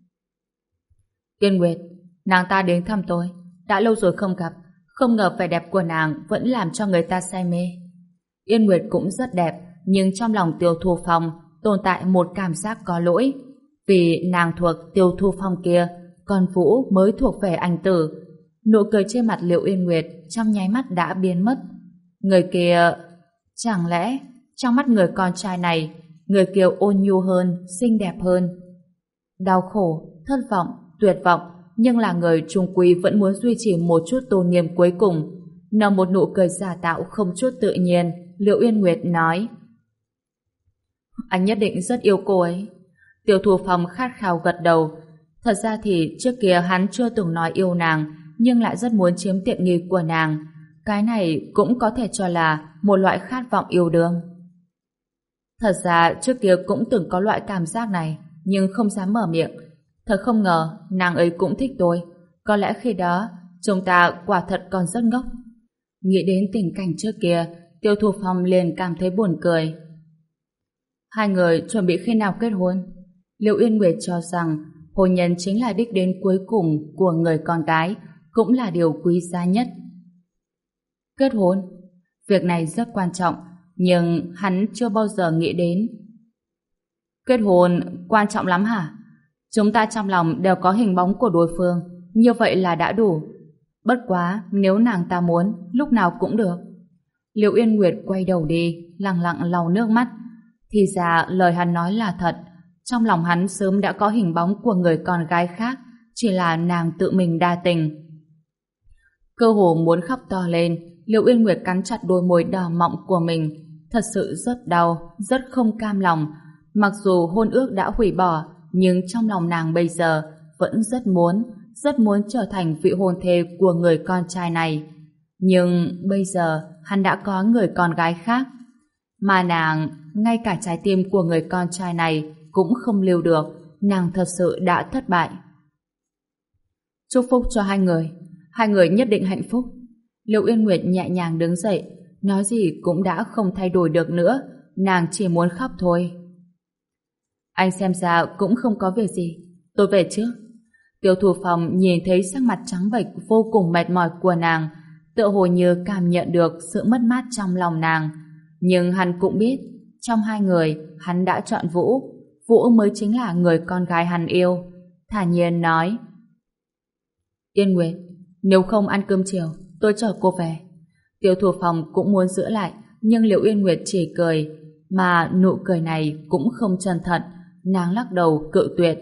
Speaker 1: Yên Nguyệt, nàng ta đến thăm tôi, đã lâu rồi không gặp, không ngờ vẻ đẹp của nàng vẫn làm cho người ta say mê. Yên Nguyệt cũng rất đẹp, nhưng trong lòng Tiêu Thu Phong tồn tại một cảm giác có lỗi, vì nàng thuộc Tiêu Thu Phong kia, còn Vũ mới thuộc về anh tử. Nụ cười trên mặt Liệu Yên Nguyệt trong nháy mắt đã biến mất. Người kia, chẳng lẽ trong mắt người con trai này, người kia ôn nhu hơn, xinh đẹp hơn? Đau khổ, thất vọng, tuyệt vọng, nhưng là người trung quy vẫn muốn duy trì một chút tôn nghiêm cuối cùng. Nở một nụ cười giả tạo không chút tự nhiên, Liệu Yên Nguyệt nói: Anh nhất định rất yêu cô ấy. Tiêu Thu Phong khát khao gật đầu. Thật ra thì trước kia hắn chưa từng nói yêu nàng, nhưng lại rất muốn chiếm tiện nghi của nàng. Cái này cũng có thể cho là một loại khát vọng yêu đương. Thật ra trước kia cũng từng có loại cảm giác này, nhưng không dám mở miệng. Thật không ngờ nàng ấy cũng thích tôi. Có lẽ khi đó chúng ta quả thật còn rất ngốc. Nghĩ đến tình cảnh trước kia, Tiêu Thu Phong liền cảm thấy buồn cười. Hai người chuẩn bị khi nào kết hôn? Liệu Yên Nguyệt cho rằng hôn nhân chính là đích đến cuối cùng của người con gái, cũng là điều quý giá nhất. Kết hôn? Việc này rất quan trọng, nhưng hắn chưa bao giờ nghĩ đến. Kết hôn quan trọng lắm hả? Chúng ta trong lòng đều có hình bóng của đối phương, như vậy là đã đủ. Bất quá, nếu nàng ta muốn, lúc nào cũng được. Liệu Yên Nguyệt quay đầu đi, lặng lặng lau nước mắt. Thì ra lời hắn nói là thật. Trong lòng hắn sớm đã có hình bóng của người con gái khác, chỉ là nàng tự mình đa tình. Cơ hồ muốn khóc to lên, Liệu Yên Nguyệt cắn chặt đôi môi đỏ mọng của mình. Thật sự rất đau, rất không cam lòng. Mặc dù hôn ước đã hủy bỏ, nhưng trong lòng nàng bây giờ vẫn rất muốn trở thành vị hôn thê của người con trai này. Nhưng bây giờ hắn đã có người con gái khác, mà nàng, ngay cả trái tim của người con trai này cũng không lưu được. Nàng thật sự đã thất bại. Chúc phúc cho hai người nhất định hạnh phúc. Liệu Yên Nguyệt nhẹ nhàng đứng dậy, nói gì cũng đã không thay đổi được nữa, nàng chỉ muốn khóc thôi. Anh xem ra cũng không có việc gì, tôi về trước. Tiêu Thu Phong nhìn thấy sắc mặt trắng bệch vô cùng mệt mỏi của nàng, tựa hồ như cảm nhận được sự mất mát trong lòng nàng. Nhưng hắn cũng biết, trong hai người, hắn đã chọn Vũ. Vũ mới chính là người con gái hắn yêu. Thản nhiên nói: Yên Nguyệt, nếu không ăn cơm chiều, tôi chở cô về. Tiêu Thu Phong cũng muốn giữ lại, nhưng Liệu Yên Nguyệt chỉ cười, mà nụ cười này cũng không chân thật. Nàng lắc đầu cự tuyệt.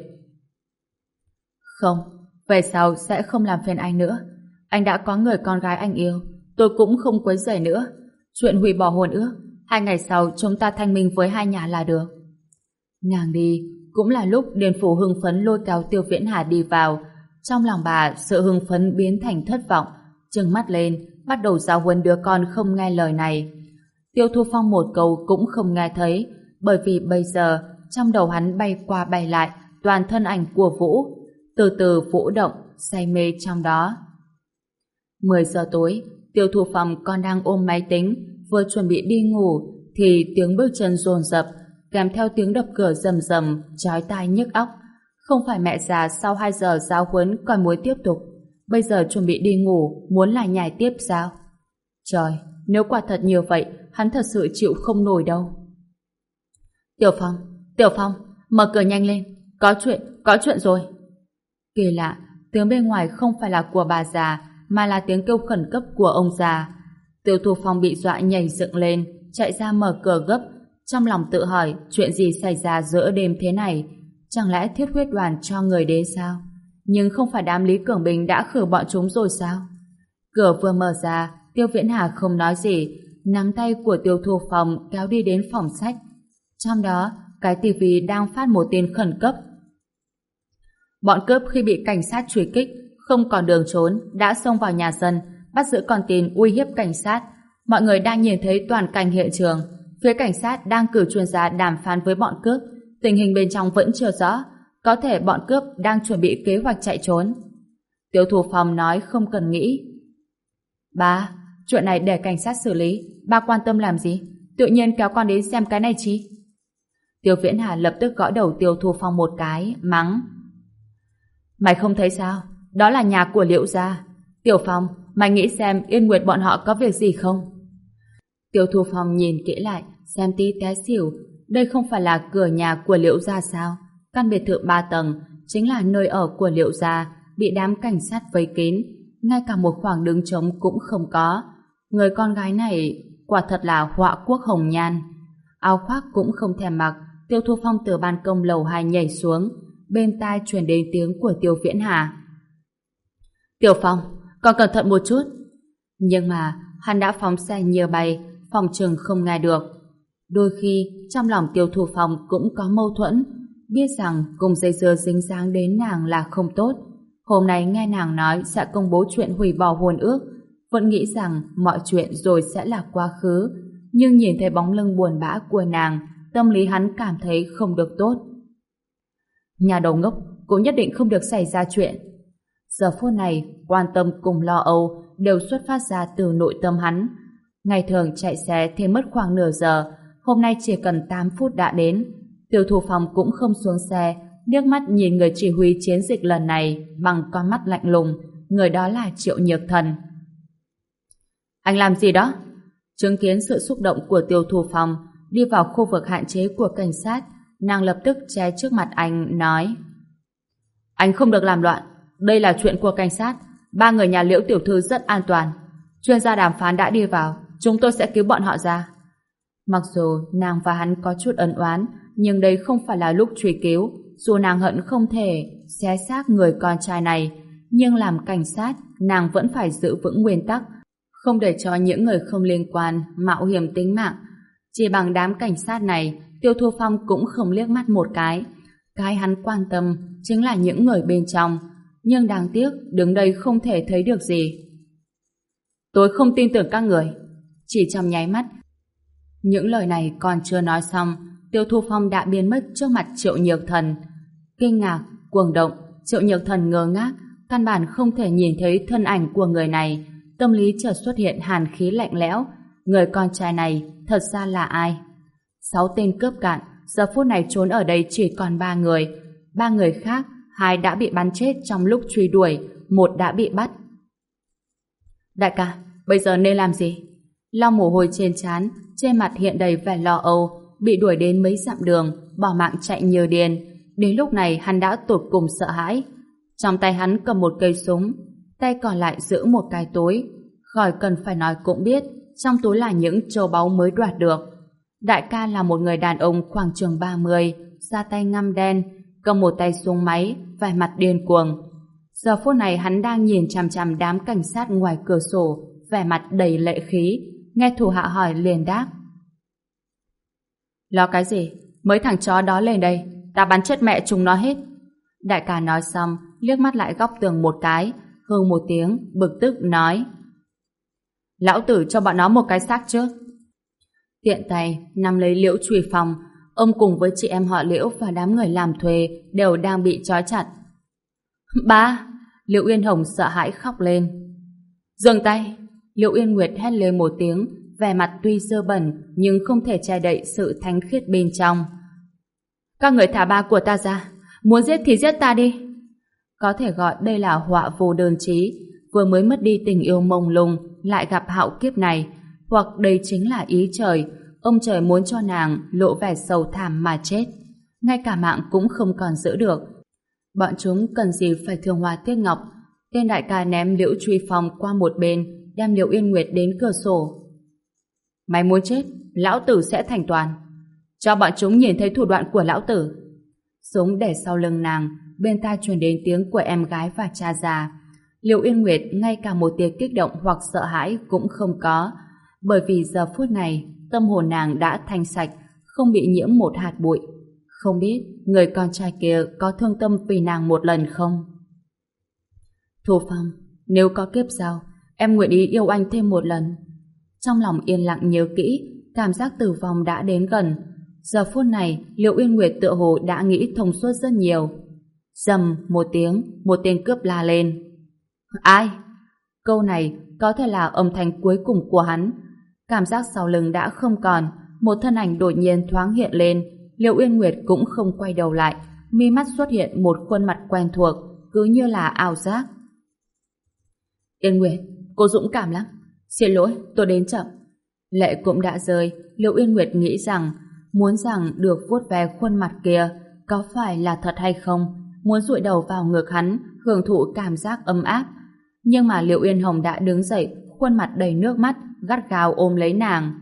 Speaker 1: Không, về sau sẽ không làm phiền anh nữa. Anh đã có người con gái anh yêu, tôi cũng không quấy rầy nữa. Chuyện hủy bỏ hôn ước, 2 ngày sau chúng ta thanh minh với hai nhà là được. Nàng đi, cũng là lúc Điền Phủ hưng phấn lôi kéo Tiêu Viễn Hà đi vào. Trong lòng bà, sự hưng phấn biến thành thất vọng, trừng mắt lên, bắt đầu giáo huấn đứa con không nghe lời này. Tiêu Thu Phong một câu cũng không nghe thấy, bởi vì bây giờ trong đầu hắn bay qua bay lại toàn thân ảnh của Vũ, từ từ vũ động, say mê trong đó. 10 giờ tối, Tiêu Thu Phong còn đang ôm máy tính, vừa chuẩn bị đi ngủ, thì tiếng bước chân dồn dập, kèm theo tiếng đập cửa rầm rầm, chói tai nhức óc. Không phải mẹ già sau 2 giờ giáo huấn còn muốn tiếp tục, bây giờ chuẩn bị đi ngủ, muốn lại nhảy tiếp sao? Trời, nếu quả thật như vậy, hắn thật sự chịu không nổi đâu. Tiểu Phong, mở cửa nhanh lên, có chuyện rồi. Kỳ lạ, tiếng bên ngoài không phải là của bà già, mà là tiếng kêu khẩn cấp của ông già. Tiêu Thu Phong bị dọa nhảy dựng lên, chạy ra mở cửa gấp, trong lòng tự hỏi chuyện gì xảy ra giữa đêm thế này. Chẳng lẽ Thiết Huyết Đoàn cho người đến sao? Nhưng không phải đám Lý Cường Bình đã khử bọn chúng rồi sao? Cửa vừa mở ra, Tiêu Viễn Hà không nói gì, nắm tay của Tiêu Thu Phong kéo đi đến phòng sách. Trong đó, cái tivi đang phát một tin khẩn cấp. Bọn cướp khi bị cảnh sát truy kích, không còn đường trốn, đã xông vào nhà dân, bắt giữ con tin uy hiếp cảnh sát. Mọi người đang nhìn thấy toàn cảnh hiện trường. Phía cảnh sát đang cử chuyên gia đàm phán với bọn cướp. Tình hình bên trong vẫn chưa rõ. Có thể bọn cướp đang chuẩn bị kế hoạch chạy trốn. Tiêu Thu Phong nói không cần nghĩ. Ba, chuyện này để cảnh sát xử lý. Ba quan tâm làm gì? Tự nhiên kéo con đến xem cái này chi? Tiêu Viễn Hà lập tức gõ đầu Tiêu Thu Phong một cái, mắng. Mày không thấy sao? Đó là nhà của Liễu gia. Tiểu Phong, mày nghĩ xem Yên Nguyệt bọn họ có việc gì không? Tiêu Thu Phong nhìn kỹ lại, xem tí té xỉu. Đây không phải là cửa nhà của Liễu gia sao? Căn biệt thự 3 tầng chính là nơi ở của Liễu gia, bị đám cảnh sát vây kín, ngay cả một khoảng đứng trống cũng không có. Người con gái này quả thật là họa quốc hồng nhan. Áo khoác cũng không thèm mặc, Tiêu Thu Phong từ ban công lầu 2 nhảy xuống, bên tai truyền đến tiếng của Tiêu Viễn Hà. Tiểu Phong, con cẩn thận một chút. Nhưng mà hắn đã phóng xe nhiều bay, phòng chừng không nghe được. Đôi khi trong lòng Tiêu Thu Phong cũng có mâu thuẫn, biết rằng cùng dây dưa dính dáng đến nàng là không tốt. Hôm nay nghe nàng nói sẽ công bố chuyện hủy bỏ hôn ước, vẫn nghĩ rằng mọi chuyện rồi sẽ là quá khứ, nhưng nhìn thấy bóng lưng buồn bã của nàng, tâm lý hắn cảm thấy không được tốt. Nhà đầu ngốc cũng nhất định không được xảy ra chuyện. Giờ phút này, quan tâm cùng lo âu đều xuất phát ra từ nội tâm hắn. Ngày thường chạy xe thì mất khoảng nửa giờ, hôm nay chỉ cần 8 phút đã đến. Tiêu Thu Phong cũng không xuống xe, liếc mắt nhìn người chỉ huy chiến dịch lần này bằng con mắt lạnh lùng, người đó là Triệu Nhược Thần. Anh làm gì đó? Chứng kiến sự xúc động của Tiêu Thu Phong, đi vào khu vực hạn chế của cảnh sát, nàng lập tức che trước mặt anh, nói: Anh không được làm loạn, đây là chuyện của cảnh sát, 3 người nhà Liễu tiểu thư rất an toàn. Chuyên gia đàm phán đã đi vào, chúng tôi sẽ cứu bọn họ ra. Mặc dù nàng và hắn có chút ân oán, nhưng đây không phải là lúc truy cứu. Dù nàng hận không thể xé xác người con trai này, nhưng làm cảnh sát, nàng vẫn phải giữ vững nguyên tắc, không để cho những người không liên quan mạo hiểm tính mạng. Chỉ bằng đám cảnh sát này, Tiêu Thu Phong cũng không liếc mắt một cái. Cái hắn quan tâm chính là những người bên trong, nhưng đáng tiếc đứng đây không thể thấy được gì. Tôi không tin tưởng các người. Chỉ trong nháy mắt, những lời này còn chưa nói xong, Tiêu Thu Phong đã biến mất trước mặt Triệu Nhược Thần. Kinh ngạc, cuồng động, Triệu Nhược Thần ngơ ngác, căn bản không thể nhìn thấy thân ảnh của người này. Tâm lý chợt xuất hiện hàn khí lạnh lẽo. Người con trai này thật ra là ai? 6 tên cướp cạn, giờ phút này trốn ở đây chỉ còn 3 người. 3 người khác, 2 đã bị bắn chết trong lúc truy đuổi, 1 đã bị bắt. Đại ca, bây giờ nên làm gì? Lau mồ hôi trên trán, trên mặt hiện đầy vẻ lo âu, bị đuổi đến mấy dặm đường, bỏ mạng chạy như điên. Đến lúc này hắn đã tột cùng sợ hãi. Trong tay hắn cầm một cây súng, tay còn lại giữ một cái túi. Khỏi cần phải nói cũng biết, trong túi là những châu báu mới đoạt được. Đại ca là một người đàn ông khoảng chừng 30, da tay ngăm đen, cầm một tay súng máy, vẻ mặt điên cuồng. Giờ phút này hắn đang nhìn chằm chằm đám cảnh sát ngoài cửa sổ, vẻ mặt đầy lệ khí. Nghe thủ hạ hỏi liền đáp: Lo cái gì? Mấy thằng chó đó lên đây, ta bắn chết mẹ chúng nó hết. Đại ca nói xong, liếc mắt lại góc tường một cái, hừ một tiếng, bực tức nói: Lão tử cho bọn nó một cái xác trước. Tiện tay nắm lấy Liễu Truy Phong, ông cùng với chị em họ Liễu và đám người làm thuê đều đang bị trói chặt. Ba! Liễu Yên Hồng sợ hãi khóc lên. Dừng tay! Liễu Yên Nguyệt hét lên một tiếng, vẻ mặt tuy dơ bẩn nhưng không thể che đậy sự thánh khiết bên trong. Các người thả ba của ta ra, muốn giết thì giết ta đi. Có thể gọi đây là họa vô đơn chí, vừa mới mất đi tình yêu mông lung lại gặp hạo kiếp này, hoặc đây chính là ý trời, ông trời muốn cho nàng lộ vẻ sầu thảm mà chết, ngay cả mạng cũng không còn giữ được. Bọn chúng cần gì phải thương hoa tiếc ngọc. Tên đại ca ném Liễu Truy Phong qua một bên, đem Liễu Yên Nguyệt đến cửa sổ. Mày muốn chết, lão tử sẽ thành toàn. Cho bọn chúng nhìn thấy thủ đoạn của lão tử. Súng để sau lưng nàng, bên tai truyền đến tiếng của em gái và cha già. Liễu Yên Nguyệt ngay cả một tia kích động hoặc sợ hãi cũng không có, bởi vì giờ phút này tâm hồn nàng đã thanh sạch, không bị nhiễm một hạt bụi. Không biết người con trai kia có thương tâm vì nàng một lần không? Thu Phong, nếu có kiếp sau, em nguyện ý yêu anh thêm một lần. Trong lòng yên lặng nhớ kỹ, cảm giác tử vong đã đến gần. Giờ phút này, Liễu Yên Nguyệt tựa hồ đã nghĩ thông suốt rất nhiều. Rầm một tiếng, một tên cướp la lên. Ai? Câu này có thể là âm thanh cuối cùng của hắn. Cảm giác sau lưng đã không còn, một thân ảnh đột nhiên thoáng hiện lên. Liễu Yên Nguyệt cũng không quay đầu lại, mi mắt xuất hiện một khuôn mặt quen thuộc, cứ như là ảo giác. Yên Nguyệt, cô dũng cảm lắm. Xin lỗi, tôi đến chậm. Lệ cũng đã rơi, Liễu Yên Nguyệt nghĩ rằng muốn rằng được vuốt ve khuôn mặt kia có phải là thật hay không, muốn dụi đầu vào ngực hắn, hưởng thụ cảm giác ấm áp. Nhưng mà Liễu Yên Hồng đã đứng dậy, khuôn mặt đầy nước mắt, gắt gao ôm lấy nàng.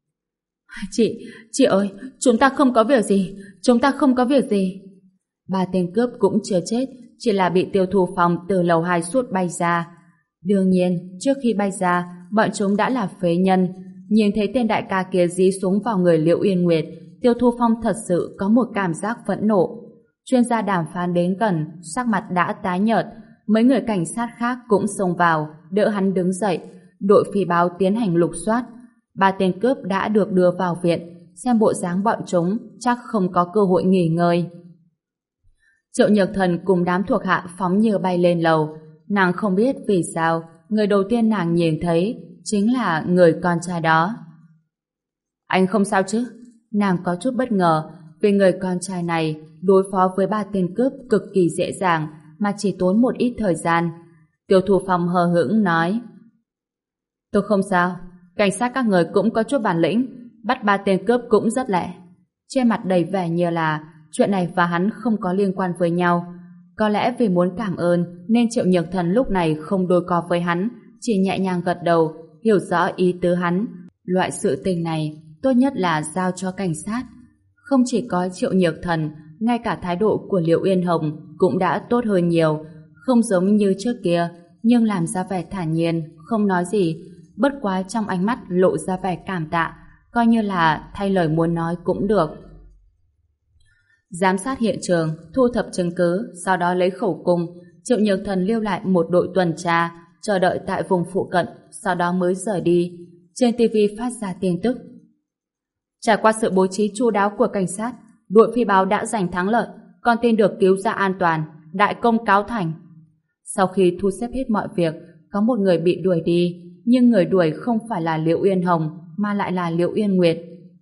Speaker 1: Chị ơi, chúng ta không có việc gì, chúng ta không có việc gì. Ba tên cướp cũng chưa chết, chỉ là bị Tiêu Thu Phong từ lầu 2 sút bay ra. Đương nhiên, trước khi bay ra, bọn chúng đã là phế nhân. Nhìn thấy tên đại ca kia dí súng vào người Liễu Yên Nguyệt, Tiêu Thu Phong thật sự có một cảm giác phẫn nộ. Chuyên gia đàm phán đến gần, sắc mặt đã tái nhợt. Mấy người cảnh sát khác cũng xông vào, đỡ hắn đứng dậy. Đội phi báo tiến hành lục soát. Ba tên cướp đã được đưa vào viện. Xem bộ dáng bọn chúng chắc không có cơ hội nghỉ ngơi. Triệu Nhược Thần cùng đám thuộc hạ phóng như bay lên lầu. Nàng không biết vì sao người đầu tiên nàng nhìn thấy chính là người con trai đó. Anh không sao chứ? Nàng có chút bất ngờ vì người con trai này đối phó với ba tên cướp cực kỳ dễ dàng mà chỉ tốn một ít thời gian. Tiêu Thu Phong hờ hững nói: Tôi không sao, cảnh sát các người cũng có chút bản lĩnh, bắt ba tên cướp cũng rất lẹ. Trên mặt đầy vẻ như là chuyện này và hắn không có liên quan với nhau. Có lẽ vì muốn cảm ơn nên Triệu Nhược Thần lúc này không đôi co với hắn, chỉ nhẹ nhàng gật đầu, hiểu rõ ý tứ hắn. Loại sự tình này tốt nhất là giao cho cảnh sát. Không chỉ có Triệu Nhược Thần, ngay cả thái độ của Liễu Yên Hồng cũng đã tốt hơn nhiều, không giống như trước kia, nhưng làm ra vẻ thản nhiên, không nói gì, bất quá trong ánh mắt lộ ra vẻ cảm tạ, coi như là thay lời muốn nói cũng được. Giám sát hiện trường, thu thập chứng cứ, sau đó lấy khẩu cung. Triệu Nhược Thần lưu lại một đội tuần tra, chờ đợi tại vùng phụ cận, sau đó mới rời đi. Trên TV phát ra tin tức: trải qua sự bố trí chu đáo của cảnh sát, đội phi báo đã giành thắng lợi, con tin được cứu ra an toàn, đại công cáo thành. Sau khi thu xếp hết mọi việc, có một người bị đuổi đi, nhưng người đuổi không phải là Liễu Yên Hồng, mà lại là Liễu Yên Nguyệt.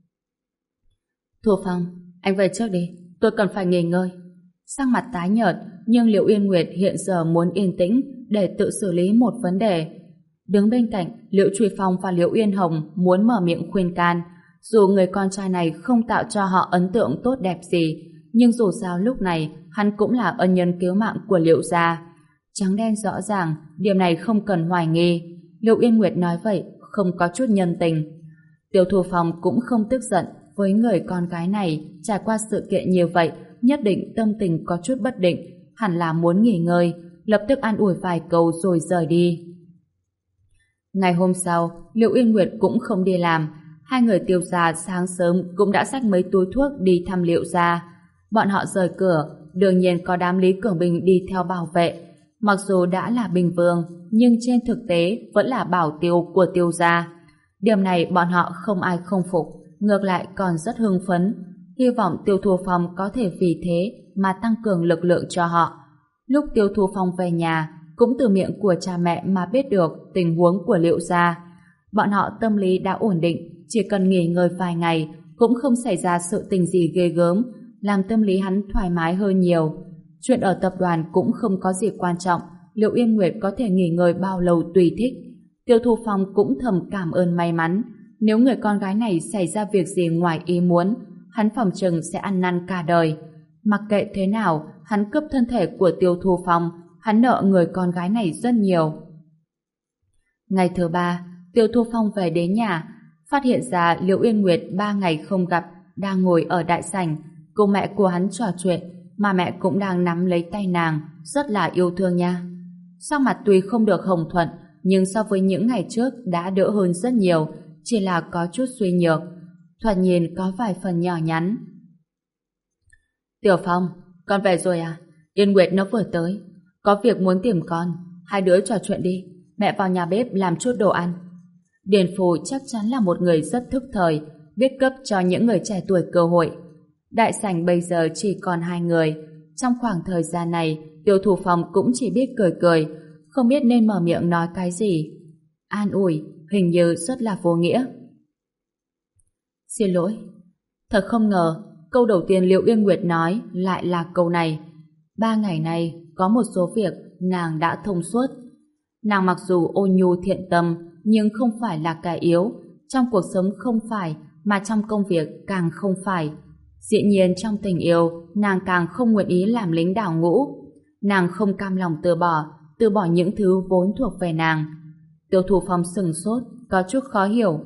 Speaker 1: Thu Phong, anh về trước đi, tôi cần phải nghỉ ngơi. Sắc mặt tái nhợt, nhưng Liễu Yên Nguyệt hiện giờ muốn yên tĩnh để tự xử lý một vấn đề. Đứng bên cạnh, Liễu Truy Phong và Liễu Yên Hồng muốn mở miệng khuyên can. Dù người con trai này không tạo cho họ ấn tượng tốt đẹp gì, nhưng dù sao lúc này hắn cũng là ân nhân cứu mạng của Liễu gia. Trắng đen rõ ràng, điểm này không cần hoài nghi. Liễu Yên Nguyệt nói vậy không có chút nhân tình. Tiêu Thu Phong cũng không tức giận với người con gái này. Trải qua sự kiện như vậy, nhất định tâm tình có chút bất định, hẳn là muốn nghỉ ngơi, lập tức an ủi vài câu rồi rời đi. Ngày hôm sau, Liễu Yên Nguyệt cũng không đi làm. Hai người Tiêu gia sáng sớm cũng đã xách mấy túi thuốc đi thăm Liệu gia. Bọn họ rời cửa, đương nhiên có đám Lý Cường Bình đi theo bảo vệ. Mặc dù đã là Bình Vương, nhưng trên thực tế vẫn là bảo tiêu của Tiêu gia. Điểm này bọn họ không ai không phục, ngược lại còn rất hưng phấn, hy vọng Tiêu Thu Phong có thể vì thế mà tăng cường lực lượng cho họ. Lúc Tiêu Thu Phong về nhà, cũng từ miệng của cha mẹ mà biết được tình huống của Liệu gia. Bọn họ tâm lý đã ổn định, chỉ cần nghỉ ngơi vài ngày cũng không xảy ra sự tình gì ghê gớm, làm tâm lý hắn thoải mái hơn nhiều. Chuyện ở tập đoàn cũng không có gì quan trọng, Liệu Yên Nguyệt có thể nghỉ ngơi bao lâu tùy thích. Tiêu Thu Phong cũng thầm cảm ơn may mắn, nếu người con gái này xảy ra việc gì ngoài ý muốn, hắn phòng chừng sẽ ăn năn cả đời. Mặc kệ thế nào, hắn cướp thân thể của Tiêu Thu Phong, hắn nợ người con gái này rất nhiều. Ngày thứ ba, Tiêu Thu Phong về đến nhà, phát hiện ra Liễu Yên Nguyệt 3 ngày không gặp, đang ngồi ở đại sảnh, cùng mẹ của hắn trò chuyện, mà mẹ cũng đang nắm lấy tay nàng, rất là yêu thương nha. Sắc mặt tuy không được hồng thuận, nhưng so với những ngày trước đã đỡ hơn rất nhiều, chỉ là có chút suy nhược, thoạt nhìn có vài phần nhỏ nhắn. Tiểu Phong, con về rồi à? Yên Nguyệt nó vừa tới, có việc muốn tìm con, hai đứa trò chuyện đi, mẹ vào nhà bếp làm chút đồ ăn. Điền Phù chắc chắn là một người rất thức thời, biết cấp cho những người trẻ tuổi cơ hội. Đại sảnh bây giờ chỉ còn hai người, trong khoảng thời gian này Tiêu Thu Phong cũng chỉ biết cười cười, không biết nên mở miệng nói cái gì. An ủi hình như rất là vô nghĩa. Xin lỗi, thật không ngờ câu đầu tiên Liễu Yên Nguyệt nói lại là câu này. 3 ngày nay có một số việc nàng đã thông suốt. Nàng mặc dù ôn nhu thiện tâm nhưng không phải là kẻ yếu, trong cuộc sống không phải, mà trong công việc càng không phải. Dĩ nhiên trong tình yêu nàng càng không nguyện ý làm lính đào ngũ. Nàng không cam lòng từ bỏ những thứ vốn thuộc về nàng. Tiêu Thu Phong sừng sốt, có chút khó hiểu.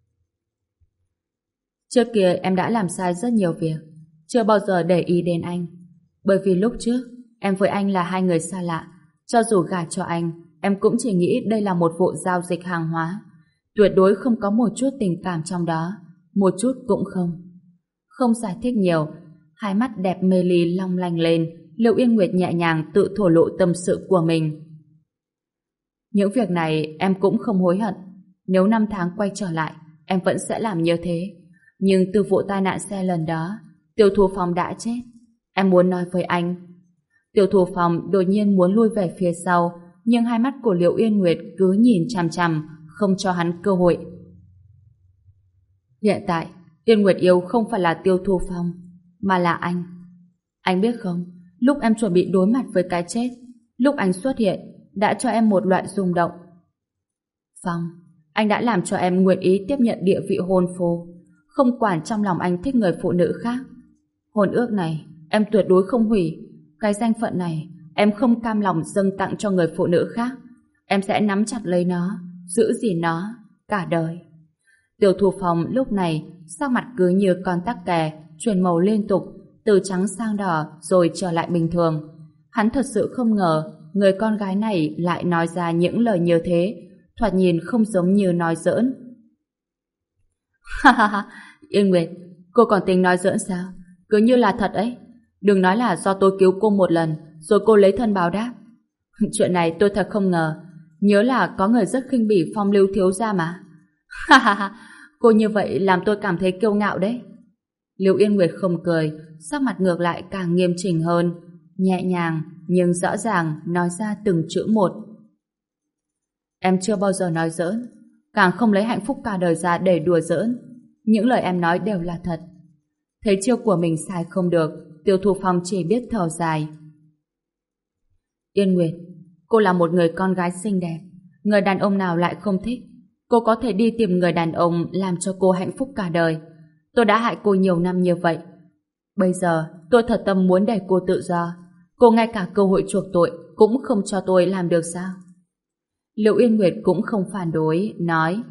Speaker 1: Trước kia em đã làm sai rất nhiều việc, chưa bao giờ để ý đến anh. Bởi vì lúc trước em với anh là hai người xa lạ, cho dù gả cho anh, em cũng chỉ nghĩ đây là một vụ giao dịch hàng hóa, tuyệt đối không có một chút tình cảm trong đó, một chút cũng không. Không giải thích nhiều, hai mắt đẹp mê ly long lanh lên, Liễu Yên Nguyệt nhẹ nhàng tự thổ lộ tâm sự của mình. Những việc này em cũng không hối hận, nếu 5 tháng quay trở lại, em vẫn sẽ làm như thế. Nhưng từ vụ tai nạn xe lần đó, Tiêu Thu Phong đã chết. Em muốn nói với anh. Tiêu Thu Phong đột nhiên muốn lui về phía sau, nhưng hai mắt của Liễu Yên Nguyệt cứ nhìn chằm chằm, không cho hắn cơ hội. Hiện tại, Yên Nguyệt yêu không phải là Tiêu Thu Phong, mà là anh. Anh biết không, lúc em chuẩn bị đối mặt với cái chết, lúc anh xuất hiện, đã cho em một loại rung động. Phong, anh đã làm cho em nguyện ý tiếp nhận địa vị hôn phu, không quản trong lòng anh thích người phụ nữ khác. Hôn ước này, em tuyệt đối không hủy. Cái danh phận này, em không cam lòng dâng tặng cho người phụ nữ khác. Em sẽ nắm chặt lấy nó, giữ gìn nó, cả đời. Tiêu Thu Phong lúc này, sắc mặt cứ như con tắc kè, chuyển màu liên tục, từ trắng sang đỏ rồi trở lại bình thường. Hắn thật sự không ngờ, người con gái này lại nói ra những lời như thế, thoạt nhìn không giống như nói giỡn. Ha ha ha, Yên Nguyệt, cô còn tính nói giỡn sao? Cứ như là thật ấy. Đừng nói là do tôi cứu cô một lần, rồi cô lấy thân báo đáp. Chuyện này tôi thật không ngờ. Nhớ là có người rất khinh bỉ Phong Lưu thiếu gia mà. Ha ha ha, cô như vậy làm tôi cảm thấy kiêu ngạo đấy. Liễu Yên Nguyệt không cười, sắc mặt ngược lại càng nghiêm chỉnh hơn, nhẹ nhàng nhưng rõ ràng nói ra từng chữ một. Em chưa bao giờ nói giỡn, càng không lấy hạnh phúc cả đời ra để đùa giỡn. Những lời em nói đều là thật. Thấy chiêu của mình sai không được, Tiêu Thu Phong chỉ biết thở dài. Yên Nguyệt, cô là một người con gái xinh đẹp, người đàn ông nào lại không thích. Cô có thể đi tìm người đàn ông làm cho cô hạnh phúc cả đời. Tôi đã hại cô nhiều năm như vậy. Bây giờ tôi thật tâm muốn để cô tự do. Cô ngay cả cơ hội chuộc tội cũng không cho tôi làm được sao? Liễu Yên Nguyệt cũng không phản đối, nói: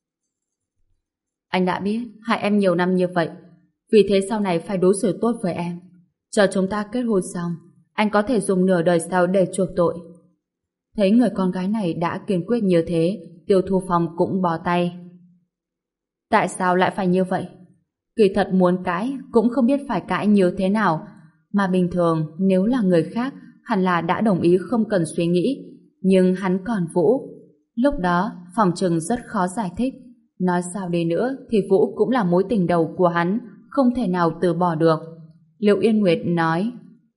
Speaker 1: Anh đã biết hại em nhiều năm như vậy, vì thế sau này phải đối xử tốt với em. Chờ chúng ta kết hôn xong, anh có thể dùng nửa đời sau để chuộc tội. Thấy người con gái này đã kiên quyết như thế, Tiêu Thu Phong cũng bó tay. Tại sao lại phải như vậy? Kỳ thật muốn cãi cũng không biết phải cãi như thế nào, mà bình thường nếu là người khác hẳn là đã đồng ý không cần suy nghĩ, nhưng hắn còn Vũ. Lúc đó phòng trừng rất khó giải thích, nói sao đi nữa thì Vũ cũng là mối tình đầu của hắn, không thể nào từ bỏ được. Liệu Yên Nguyệt nói: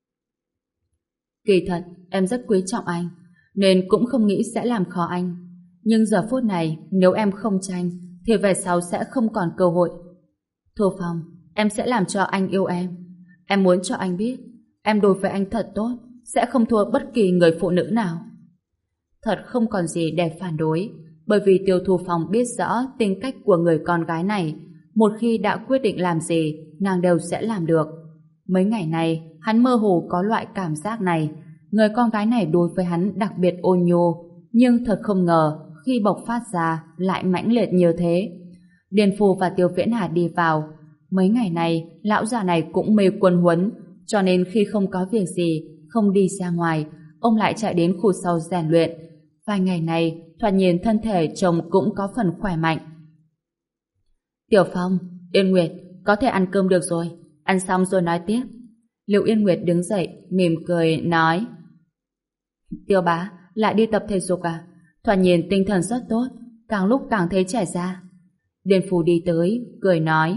Speaker 1: kỳ thật em rất quý trọng anh, nên cũng không nghĩ sẽ làm khó anh, nhưng giờ phút này nếu em không tranh thì về sau sẽ không còn cơ hội. Thu Phong, em sẽ làm cho anh yêu em. Em muốn cho anh biết em đối với anh thật tốt, sẽ không thua bất kỳ người phụ nữ nào. Thật không còn gì để phản đối, bởi vì Tiêu Thu Phong biết rõ tính cách của người con gái này, một khi đã quyết định làm gì nàng đều sẽ làm được. Mấy ngày này hắn mơ hồ có loại cảm giác này, người con gái này đối với hắn đặc biệt ôn nhu, nhưng thật không ngờ khi bộc phát ra lại mãnh liệt như thế. Điền Phù và Tiêu Viễn Hà đi vào. Mấy ngày này lão già này cũng mê quân huấn, cho nên khi không có việc gì, không đi ra ngoài, ông lại chạy đến khu sau rèn luyện. Vài ngày này thoạt nhìn thân thể chồng cũng có phần khỏe mạnh. Tiểu Phong, Yên Nguyệt, có thể ăn cơm được rồi, ăn xong rồi nói tiếp. Liệu Yên Nguyệt đứng dậy mỉm cười nói: Tiêu bá lại đi tập thể dục à? Thoạt nhìn tinh thần rất tốt, càng lúc càng thấy trẻ ra. Điền Phù đi tới cười nói: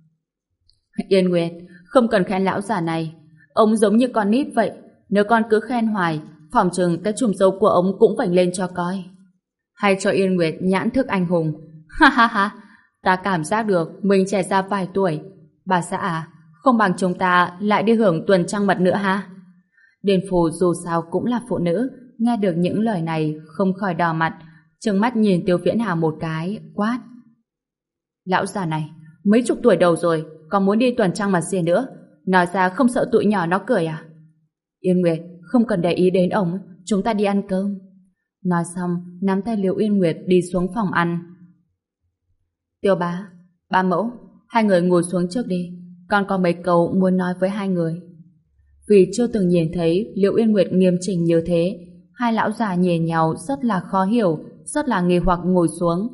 Speaker 1: Yên Nguyệt, không cần khen lão già này, ông giống như con nít vậy, nếu con cứ khen hoài phỏng chừng cái chùm râu của ông cũng vểnh lên cho coi. Hay cho Yên Nguyệt nhãn thức anh hùng. Ha ha ha, ta cảm giác được mình trẻ ra vài tuổi. Bà xã à, không bằng chúng ta lại đi hưởng tuần trăng mật nữa ha. Điền Phù dù sao cũng là phụ nữ, nghe được những lời này không khỏi đỏ mặt, trừng mắt nhìn Tiêu Viễn Hà một cái, quát: Lão già này, mấy chục tuổi đầu rồi, còn muốn đi tuần trăng mật gì nữa? Nói ra không sợ tụi nhỏ nó cười à? Yên Nguyệt, không cần để ý đến ông, chúng ta đi ăn cơm. Nói xong, nắm tay Liễu Yên Nguyệt đi xuống phòng ăn. Tiêu bá, ba mẫu, hai người ngồi xuống trước đi, con có mấy câu muốn nói với hai người. Vì chưa từng nhìn thấy Liễu Yên Nguyệt nghiêm chỉnh như thế, hai lão già nhìn nhau rất là khó hiểu, rất là nghi hoặc ngồi xuống.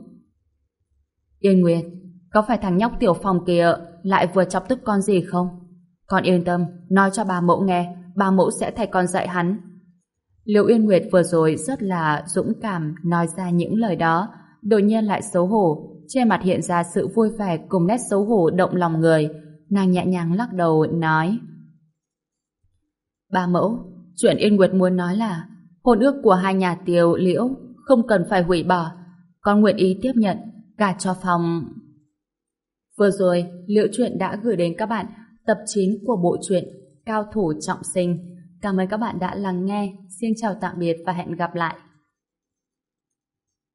Speaker 1: Yên Nguyệt, có phải thằng nhóc Tiểu Phong kia lại vừa chọc tức con gì không? Con yên tâm, nói cho bà mẫu nghe, bà mẫu sẽ thay con dạy hắn. Liễu Yên Nguyệt vừa rồi rất là dũng cảm nói ra những lời đó, đột nhiên lại xấu hổ, trên mặt hiện ra sự vui vẻ cùng nét xấu hổ động lòng người. Nàng nhẹ nhàng lắc đầu nói: Bà mẫu, chuyện Yên Nguyệt muốn nói là hôn ước của hai nhà Tiêu Liễu không cần phải hủy bỏ, con nguyện ý tiếp nhận cả cho Phong. Vừa rồi Liễu Chuyện đã gửi đến các bạn tập 9 của bộ truyện Cao Thủ Trọng Sinh. Cảm ơn các bạn đã lắng nghe. Xin chào tạm biệt và hẹn gặp lại.